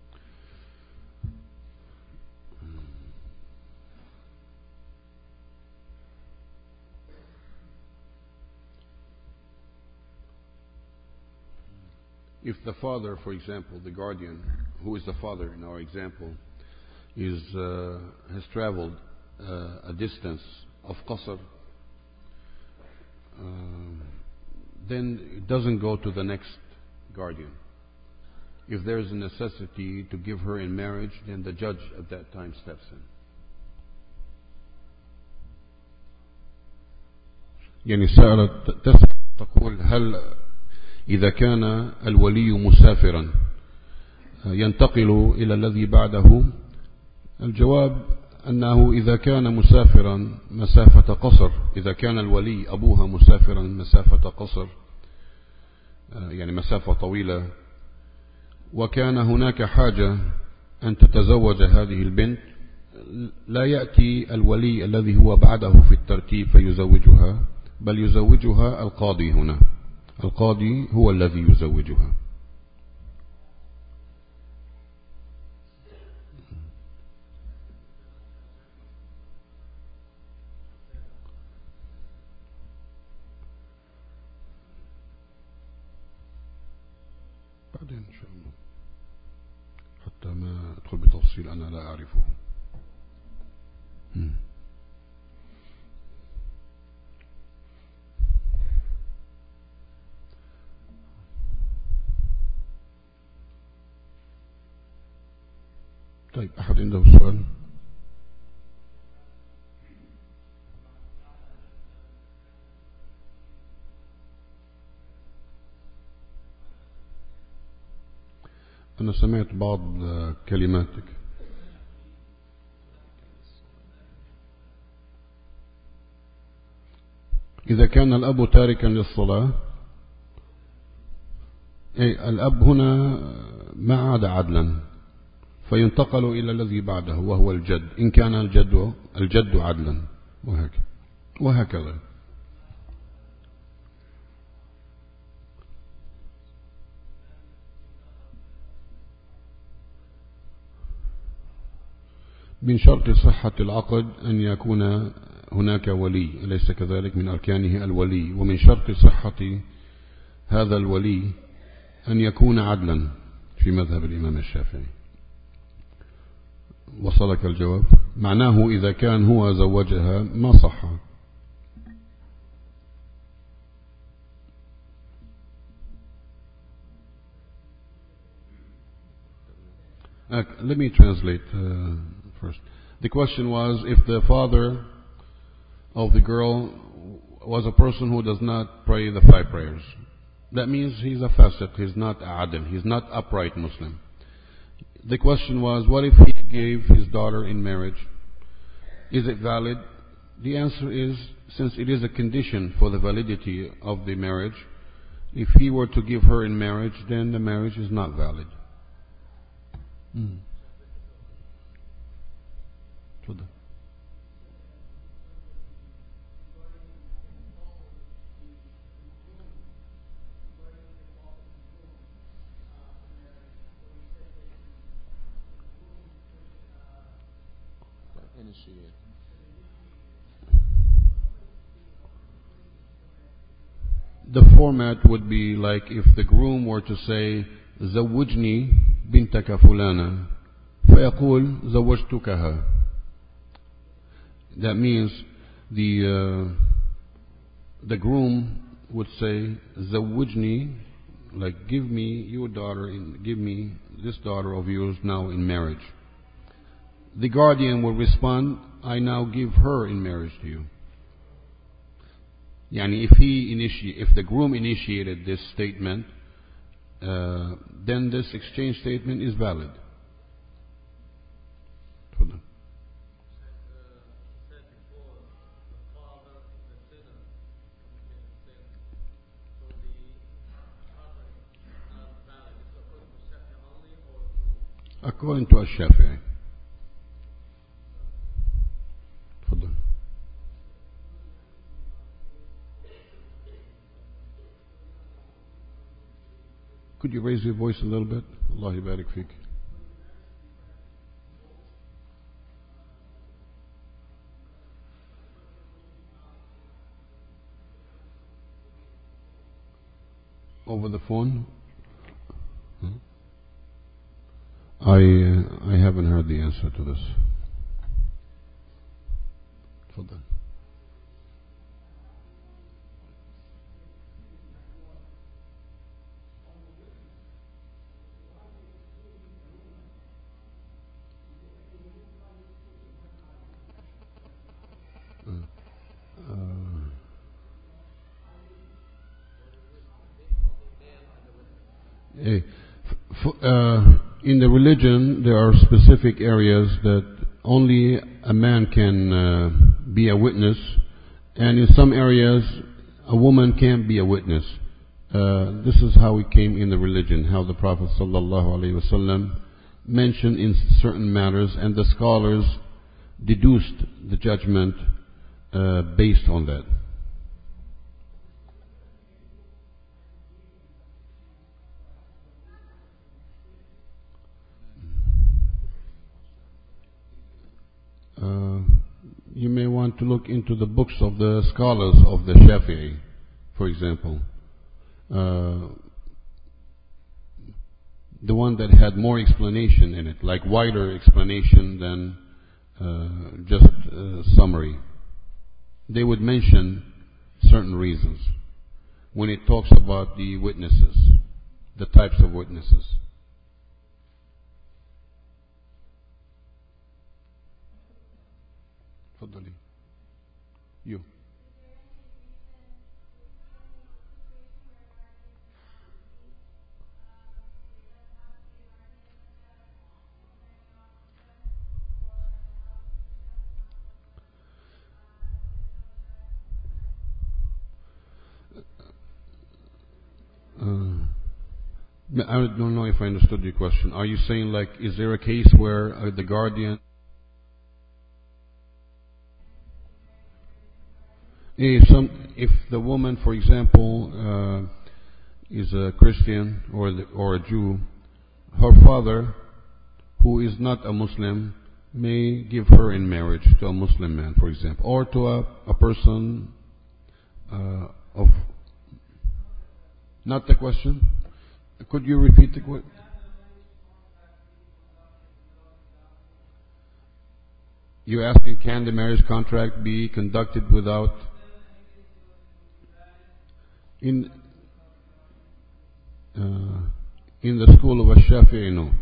If the father, for example, the guardian, who is the father in our example, is uh, has traveled uh, a distance of qasr, uh, then it doesn't go to the next guardian. If there is a necessity to give her in marriage, then the judge at that time steps in. يعني سألت تسأل تقول هل إذا كان الولي مسافرا ينتقل إلى الذي بعده؟ الجواب أنه إذا كان مسافرا مسافة قصر، إذا كان الولي أبوها مسافرا مسافة قصر يعني مسافة طويلة، وكان هناك حاجة أن تتزوج هذه البنت، لا يأتي الولي الذي هو بعده في الترتيب فيزوجها، بل يزوجها القاضي. هنا القاضي هو الذي يزوجها. بعدين إن شاء الله، حتى ما أدخل بتفصيل أنا لا أعرفه. م. طيب، أحد عنده سؤال؟ أنا سمعت بعض كلماتك. إذا كان الأب تاركا للصلاة، أي الأب هنا ما عاد عدلا، فينتقل إلى الذي بعده وهو الجد، إن كان الجد الجد عدلا، وهكذا وهكذا. من شرط صحة العقد أن يكون هناك ولي، أليس كذلك؟ من أركانه الولي، ومن شرط صحة هذا الولي أن يكون عدلا في مذهب الإمام الشافعي. وصلك الجواب؟ معناه إذا كان هو زوجها ما صح. Uh, let me translate uh, first. The question was, if the father of the girl was a person who does not pray the five prayers, that means he's a fasiq, he's not adil, he's not upright Muslim. The question was, what if he gave his daughter in marriage? Is it valid? The answer is, since it is a condition for the validity of the marriage, if he were to give her in marriage, then the marriage is not valid. Hmm. The format would be like if the groom were to say, زوجني بنتك فلانة, فيقول زوجتكها. That means the uh, the groom would say, زوجني, like give me your daughter, in, give me this daughter of yours now in marriage. The guardian will respond, I now give her in marriage to you. Yani if he initiate, if the groom initiated this statement, uh, then this exchange statement is valid. According to Ash-Shafi'i. Could you raise your voice a little bit? Allah yabarik fik. Over the phone? Huh? I uh, I haven't heard the answer to this. Tafadhal. Uh, in the religion, there are specific areas that only a man can uh, be a witness, and in some areas a woman can't be a witness. Uh, this is how it came in the religion, how the Prophet ﷺ mentioned in certain matters, and the scholars deduced the judgment uh, based on that. Uh, you may want to look into the books of the scholars of the Shafi'i, for example. Uh, the one that had more explanation in it, like wider explanation than uh, just uh, summary. They would mention certain reasons when it talks about the witnesses, the types of witnesses. You. Uh, I don't know if I understood your question. Are you saying, like, is there a case where uh, the guardian... If, some, if the woman, for example, uh, is a Christian or, the, or a Jew, her father, who is not a Muslim, may give her in marriage to a Muslim man, for example, or to a, a person uh, of... Not the question? Could you repeat the question? You're asking, can the marriage contract be conducted without... In uh, in the school of Ash-Shafi'i, no.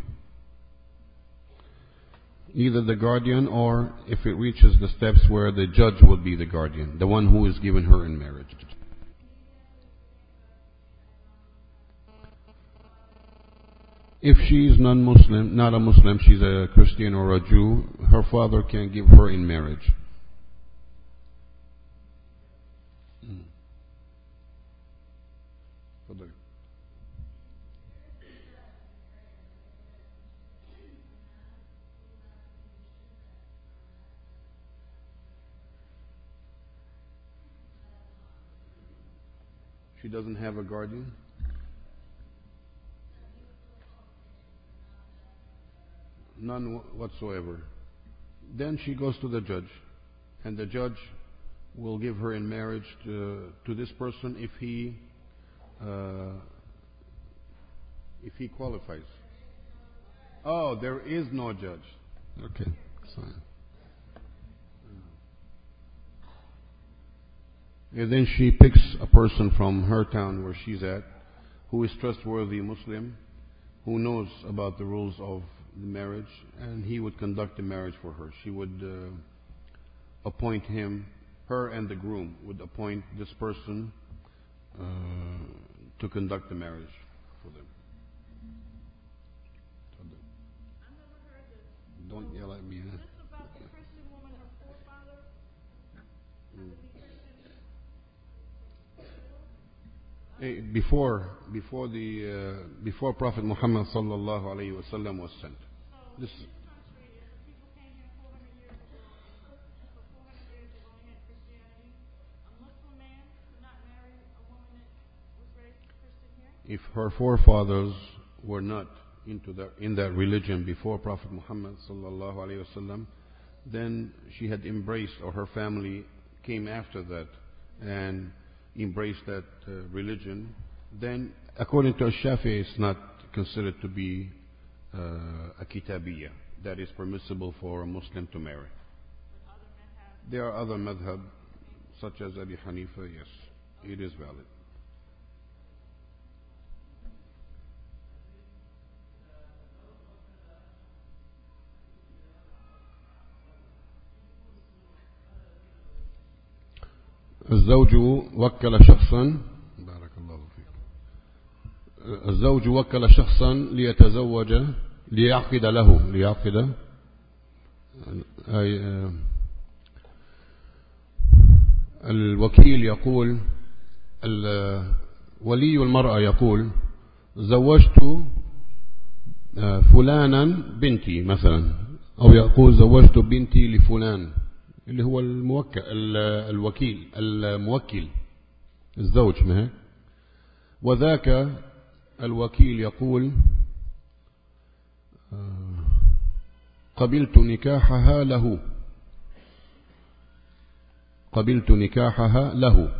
Either the guardian, or if it reaches the steps where the judge will be the guardian, the one who is given her in marriage. If she is non-Muslim, not a Muslim, she's a Christian or a Jew, her father can give her in marriage. She doesn't have a guardian? None whatsoever. Then she goes to the judge, and the judge will give her in marriage to, to this person if he uh, if he qualifies. Oh, there is no judge. Okay, fine. And then she picks a person from her town where she's at, who is trustworthy Muslim, who knows about the rules of the marriage, and he would conduct the marriage for her. She would uh, appoint him, her and the groom would appoint this person uh, to conduct the marriage for them. Don't yell at me. Huh? Hey, before before the uh, before Prophet Muhammad sallallahu alaihi wasallam was sent. This if her forefathers were not into that in that religion before Prophet Muhammad sallallahu alaihi wasallam, then she had embraced, or her family came after that and embrace that uh, religion, then according to Shafi'i, it's not considered to be uh, a kitabiyya that is permissible for a Muslim to marry. There are other madhab, such as Abi Hanifa, yes, it is valid. الزوج وكل شخصا بارك الله فيك الزوج وكل شخصا ليتزوج ليعقد له ليعقد I, uh, الوكيل يقول ولي المرأة يقول زوجت فلانا بنتي مثلا، أو يقول زوجت بنتي لفلان اللي هو الموكل الوكيل الموكل الزوج ما هيك. وذاك الوكيل يقول قبلت نكاحها له قبلت نكاحها له.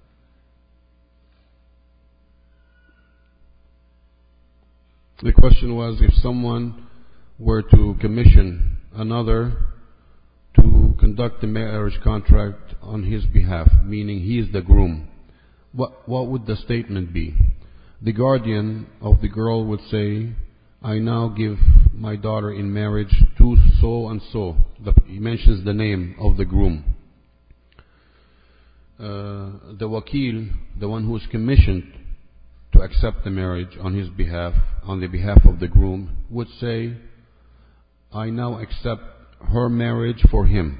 The question was, if someone were to commission another to conduct the marriage contract on his behalf, meaning he is the groom, what, what would the statement be? The guardian of the girl would say, I now give my daughter in marriage to so and so. The, he mentions the name of the groom. Uh, the wakil, the one who is commissioned to accept the marriage on his behalf, on the behalf of the groom, would say, I now accept her marriage for him.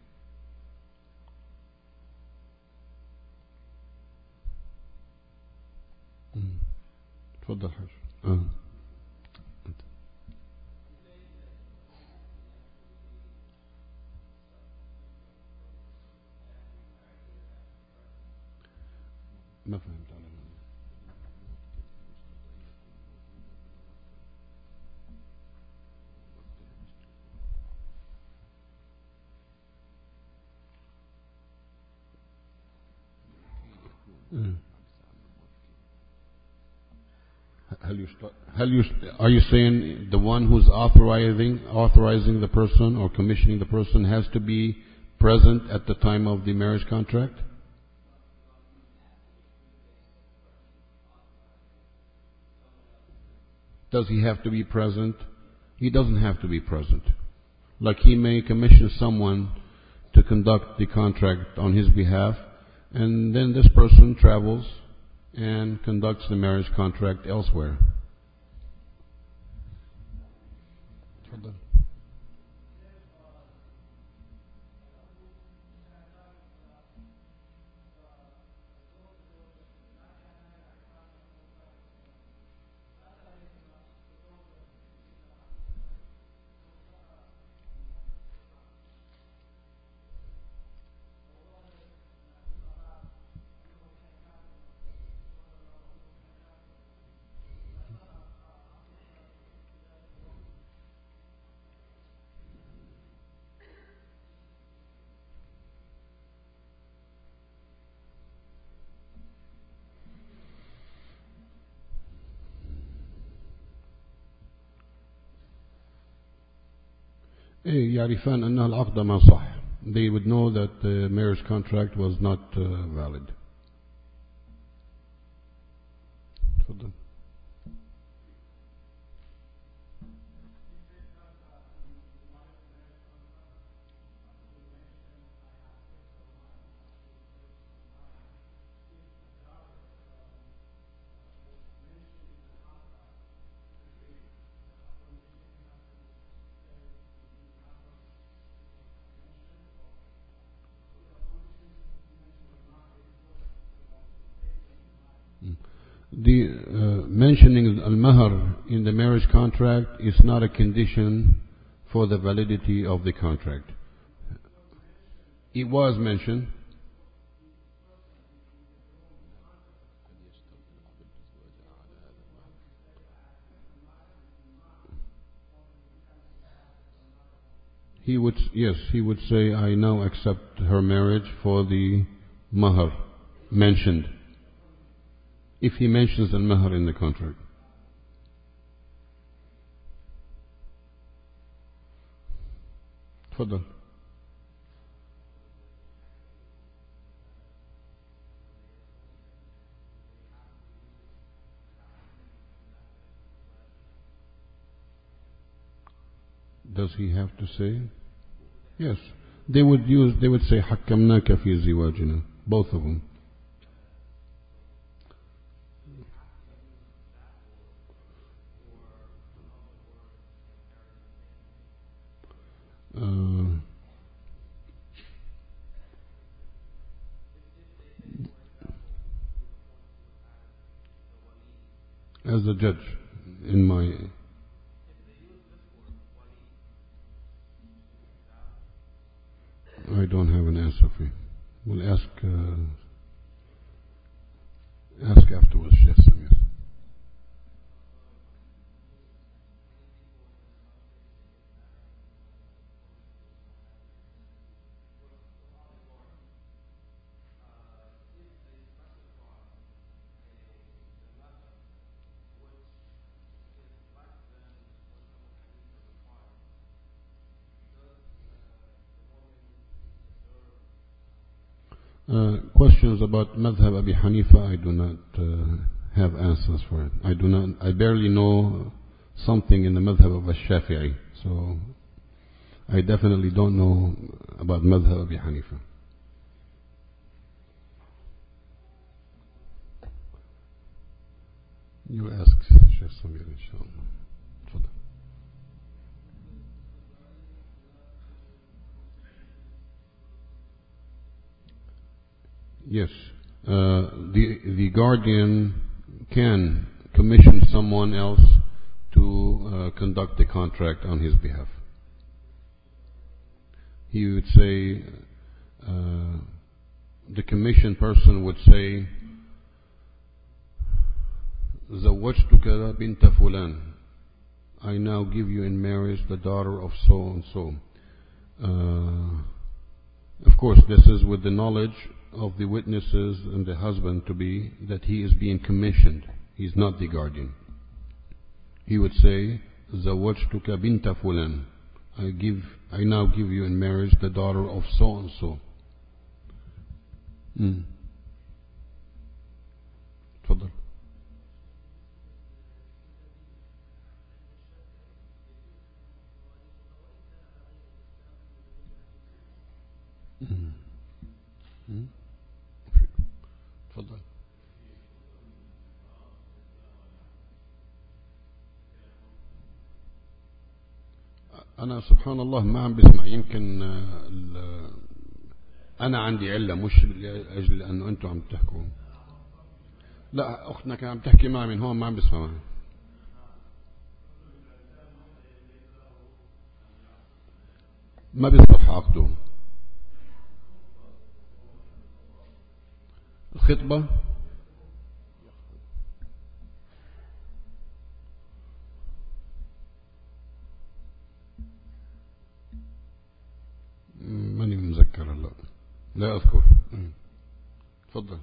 تفضل حاج. آه. ما فهمت على هل يشترط هل يشترط are you saying the one who's authorizing authorizing the person or commissioning the person has to be present at the time of the marriage contract? Does he have to be present? He doesn't have to be present. Like he may commission someone to conduct the contract on his behalf, and then this person travels and conducts the marriage contract elsewhere. إيه يعرفان أن العقد ما صح. They would know that the marriage contract was not uh, valid. تفضل. The uh, mentioning al-mahar in the marriage contract is not a condition for the validity of the contract. It was mentioned. He would, yes, he would say, I now accept her marriage for the mahar mentioned. If he mentions al-mahar in the contract. تفضل. Does he have to say? Yes. They would use, they would say حكمناك في زواجنا. Both of them. Uh, as a judge in my... I don't have an answer for you. We'll ask uh, ask afterwards, Sheikh Samir. Uh, questions about Madhab Abi Hanifa, I do not uh, have answers for it. I do not. I barely know something in the Madhab of Al-Shafi'i, so I definitely don't know about Madhab Abi Hanifa. You ask Sheikh Samir, inshallah. Tfadal. Yes, uh, the the guardian can commission someone else to uh, conduct the contract on his behalf. He would say, uh, the commissioned person would say, "Zawwajtuka binta fulan." I now give you in marriage the daughter of so and so. Uh, of course, this is with the knowledge of the witnesses and the husband to be that he is being commissioned. He's not the guardian. He would say, "Zawwajtuka binta fulan." I give, I now give you in marriage the daughter of so and so. Hmm. تفضل. تفضل. أنا سبحان الله ما عم بسمع. يمكن أنا عندي علة مش لأجل أنه أنتم عم تحكوا. لا، أختنا كانت عم تحكي معي من هون ما عم بسمع معي. ما بيصح عقده. الخطبة ماني مذكر هلا، لا أذكر. تفضل.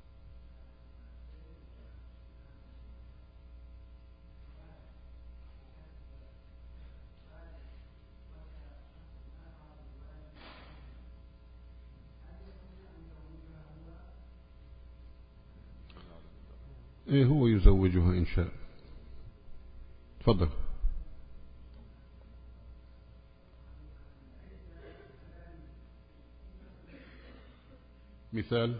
إيه هو يزوجها إن شاء. تفضل. مثال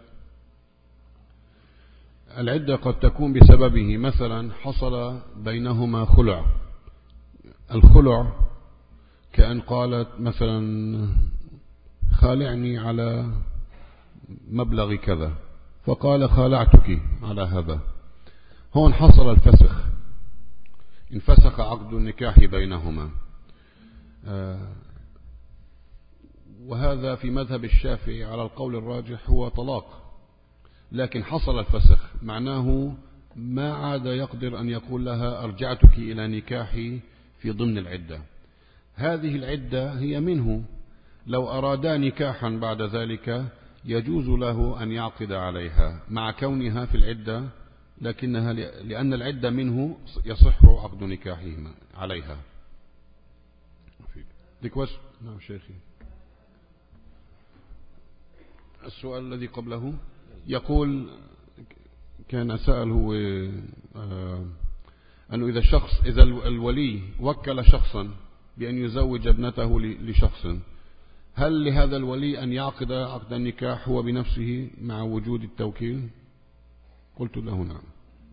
العدة قد تكون بسببه، مثلا حصل بينهما خلع. الخلع كأن قالت مثلا خالعني على مبلغ كذا، فقال خالعتك على هذا. هون حصل الفسخ، انفسخ عقد النكاح بينهما. آه وهذا في مذهب الشافعي على القول الراجح هو طلاق، لكن حصل الفسخ معناه ما عاد يقدر أن يقول لها أرجعتك إلى نكاحي في ضمن العدة. هذه العدة هي منه، لو أرادا نكاحا بعد ذلك يجوز له أن يعقد عليها مع كونها في العدة، لكنها لأن العدة منه يصح عقد نكاحهما عليها. نعم شيخي. السؤال الذي قبله يقول كان سأل هو آه أنه إذا شخص إذا الولي وكل شخصا بأن يزوج ابنته لشخص، هل لهذا الولي أن يعقد عقد النكاح هو بنفسه مع وجود التوكيل؟ قلت له نعم.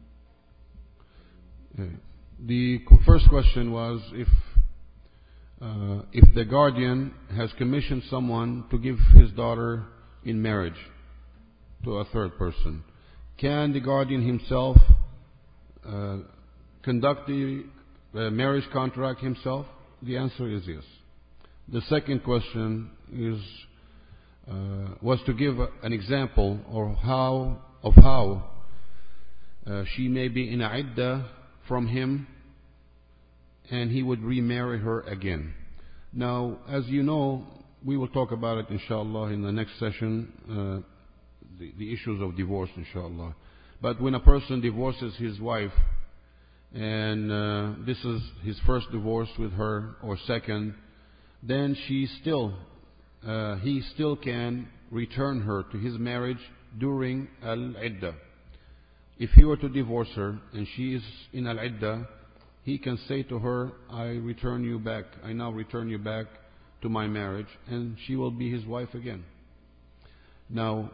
The first question was if uh, if the guardian has commissioned someone to give his daughter in marriage to a third person, can the guardian himself uh, conduct the uh, marriage contract himself? The answer is yes. The second question is uh, was to give an example or how of how uh, she may be in a iddah from him and he would remarry her again. Now, as you know, we will talk about it inshallah in the next session, uh, the, the issues of divorce inshallah. But when a person divorces his wife and uh, this is his first divorce with her or second, then she still, uh, he still can return her to his marriage during al-iddah. If he were to divorce her and she is in al-iddah, he can say to her, I return you back, I now return you back to my marriage, and she will be his wife again. Now,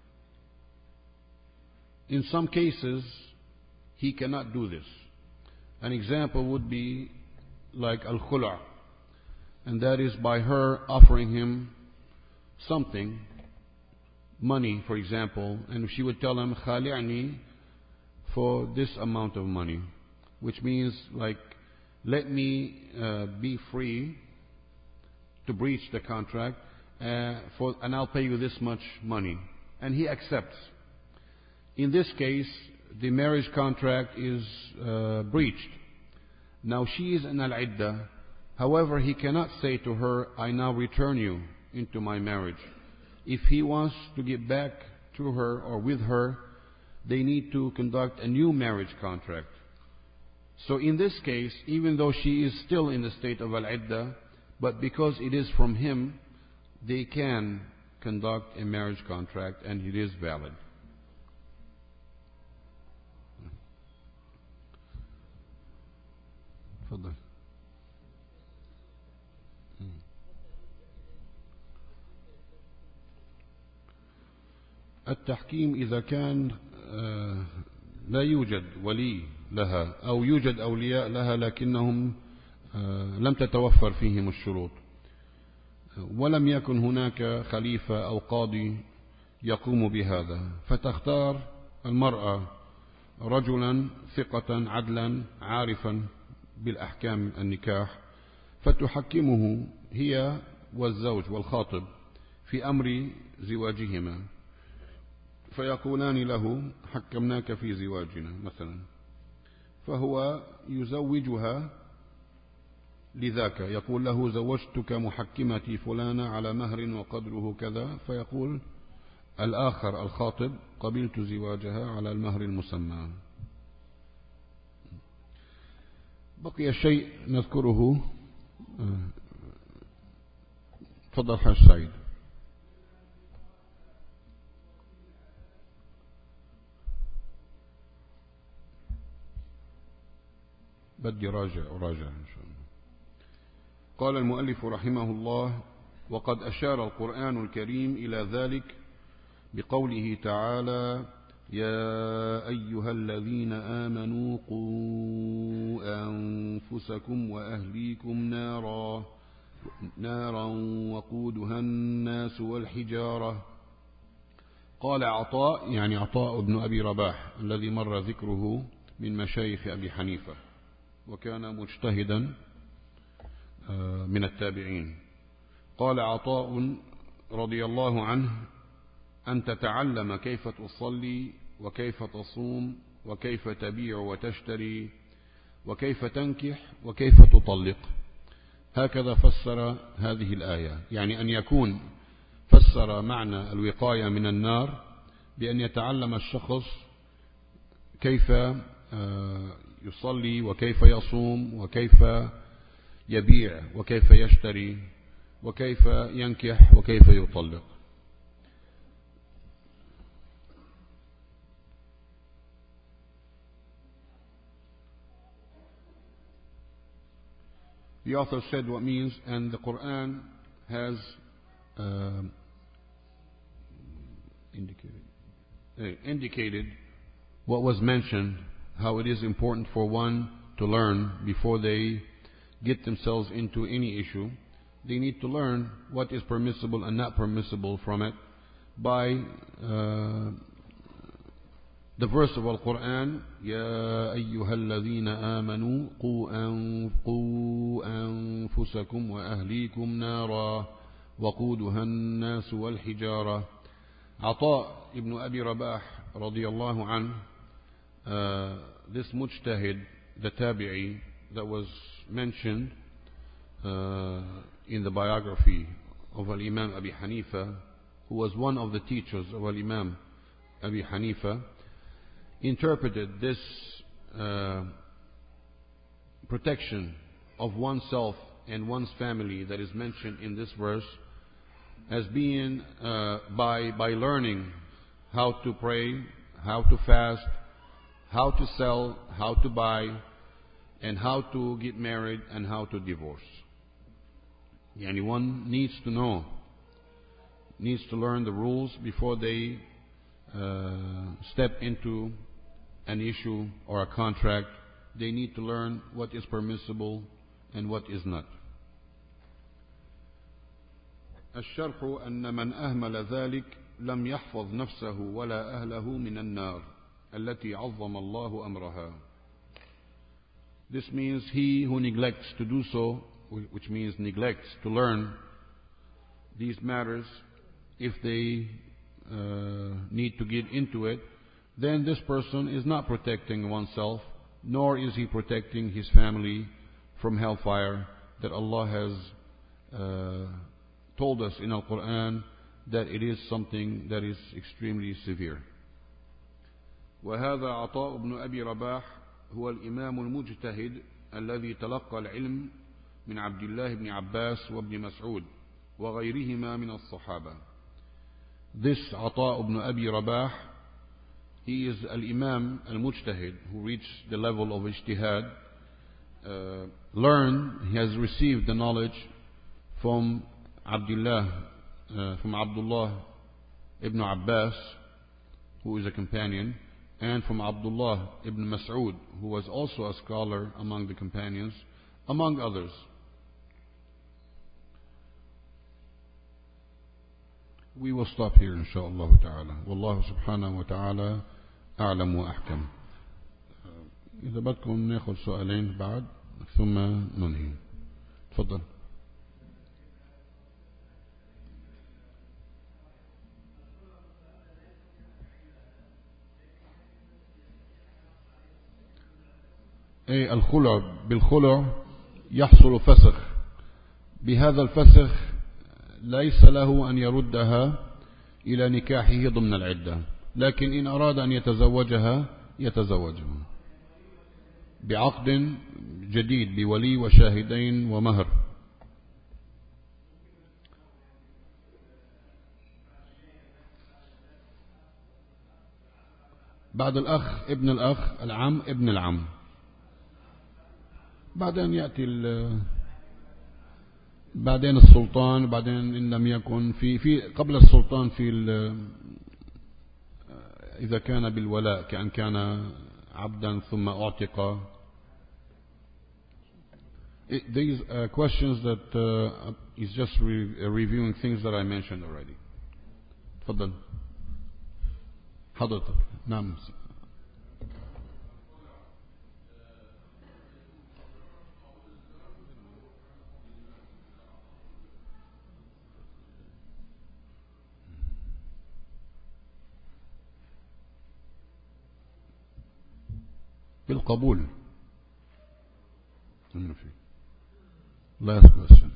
in some cases, he cannot do this. An example would be like al-khula', and that is by her offering him something, money for example, and she would tell him, khali'ni for this amount of money, which means like, let me uh, be free to breach the contract, uh, for, and I'll pay you this much money. And he accepts. In this case, the marriage contract is uh, breached. Now she is in al-iddah. However, he cannot say to her, I now return you into my marriage. If he wants to get back to her or with her, they need to conduct a new marriage contract. So in this case, even though she is still in the state of al-iddah, but because it is from him, they can conduct a marriage contract and it is valid. تفضل. التحكيم إذا كان لا يوجد ولي لها أو يوجد أولياء لها لكنهم لم تتوفر فيهم الشروط ولم يكن هناك خليفة أو قاضي يقوم بهذا، فتختار المرأة رجلا ثقة عدلا عارفا بالأحكام النكاح، فتحكمه هي والزوج والخاطب في أمر زواجهما، فيقولان له حكمناك في زواجنا مثلا، فهو يزوجها لذاك، يقول له زوجتك محكمتي فلانة على مهر وقدره كذا، فيقول الآخر الخاطب قبلت زواجها على المهر المسمى. بقي شيء نذكره. تفضل حاج سعيد. بدي راجع أراجع إن شاء الله. قال المؤلف رحمه الله: وقد أشار القرآن الكريم إلى ذلك بقوله تعالى: يا أيها الذين آمنوا قوا أنفسكم وأهليكم نارا نارا وقودها الناس والحجارة. قال عطاء، يعني عطاء بن أبي رباح الذي مر ذكره من مشايخ أبي حنيفة وكان مجتهدا من التابعين. قال عطاء رضي الله عنه: أن تتعلم كيف تصلي وكيف تصوم وكيف تبيع وتشتري وكيف تنكح وكيف تطلق. هكذا فسر هذه الآية، يعني أن يكون فسر معنى الوقاية من النار بأن يتعلم الشخص كيف يصلي وكيف يصوم وكيف يبيع وكيف يشتري وكيف ينكح وكيف يطلق. The author said what means, and the Quran has uh, indicated, uh, indicated what was mentioned, how it is important for one to learn before they get themselves into any issue. They need to learn what is permissible and not permissible from it by uh, The verse of Al-Quran, يا أيها الذين آمنوا قوا أن- قوا أنفسكم وأهليكم نارا وقودها الناس والحجارة. Ata ibn Abi Rabah radiyallahu anh, uh, this mujtahid, the tabi'i that was mentioned uh, in the biography of Al-Imam Abi Hanifa, who was one of the teachers of Al-Imam Abi Hanifa, interpreted this uh, protection of oneself and one's family that is mentioned in this verse as being uh, by, by learning how to pray, how to fast, how to sell, how to buy, and how to get married and how to divorce. Anyone needs to know, needs to learn the rules before they uh, step into an issue or a contract. They need to learn what is permissible and what is not. الشرح أن من أهمل ذلك لم يحفظ نفسه ولا أهله من النار التي عظم الله أمرها. This means he who neglects to do so, which means neglects to learn these matters, if they uh, need to get into it, then this person is not protecting oneself, nor is he protecting his family from hellfire that Allah has uh, told us in Al-Quran that it is something that is extremely severe. وهذا عطاء بن أبي رباح هو الإمام المجتهد الذي تلقى العلم من عبد الله بن عباس وابن مسعود وغيرهما من الصحابة. This عطاء بن أبي رباح, he is al-Imam al-Mujtahid who reached the level of ijtihad, uh, learned, he has received the knowledge from Abdullah, uh, from Abdullah ibn Abbas, who is a companion, and from Abdullah ibn Mas'ud, who was also a scholar among the companions, among others. We will stop here inshaAllah ta'ala. Wallahu subhanahu wa ta'ala أعلم وأحكم. إذا بدكم ناخذ سؤالين بعد ثم ننهي. تفضل. أي الخلع، بالخلع يحصل فسخ، بهذا الفسخ ليس له أن يردها إلى نكاحه ضمن العدة، لكن إن أراد أن يتزوجها يتزوجها بعقد جديد بولي وشاهدين ومهر. بعد الأخ ابن الأخ، العم ابن العم، بعدين يأتي بعدين السلطان، بعدين إن لم يكن في في قبل السلطان في إذا كان بالولاء كأن كان عبدا ثم أعتق. These uh, questions that uh, is just re reviewing things that I mentioned already. تفضل حضرتك. نعم. بالقبول. Last question.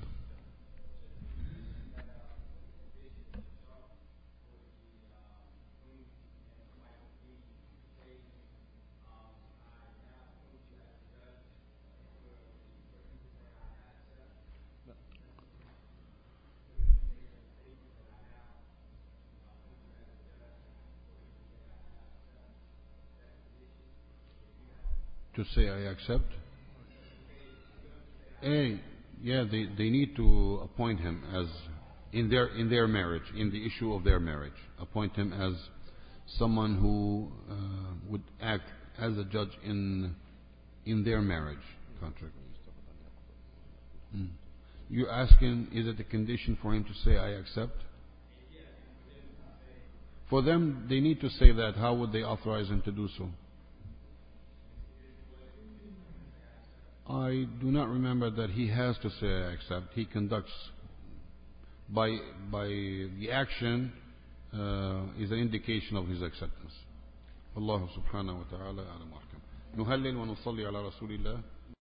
To say I accept? Hey, yeah, they, they need to appoint him as in their in their marriage, in the issue of their marriage, appoint him as someone who uh, would act as a judge in in their marriage contract. Mm. You're asking, is it a condition for him to say I accept? For them, they need to say that. How would they authorize him to do so? I do not remember that he has to say I accept. He conducts by by the action uh, is an indication of his acceptance. Allah subhanahu wa ta'ala a'lam wa ahkam. نهلل ونصلي على رسول الله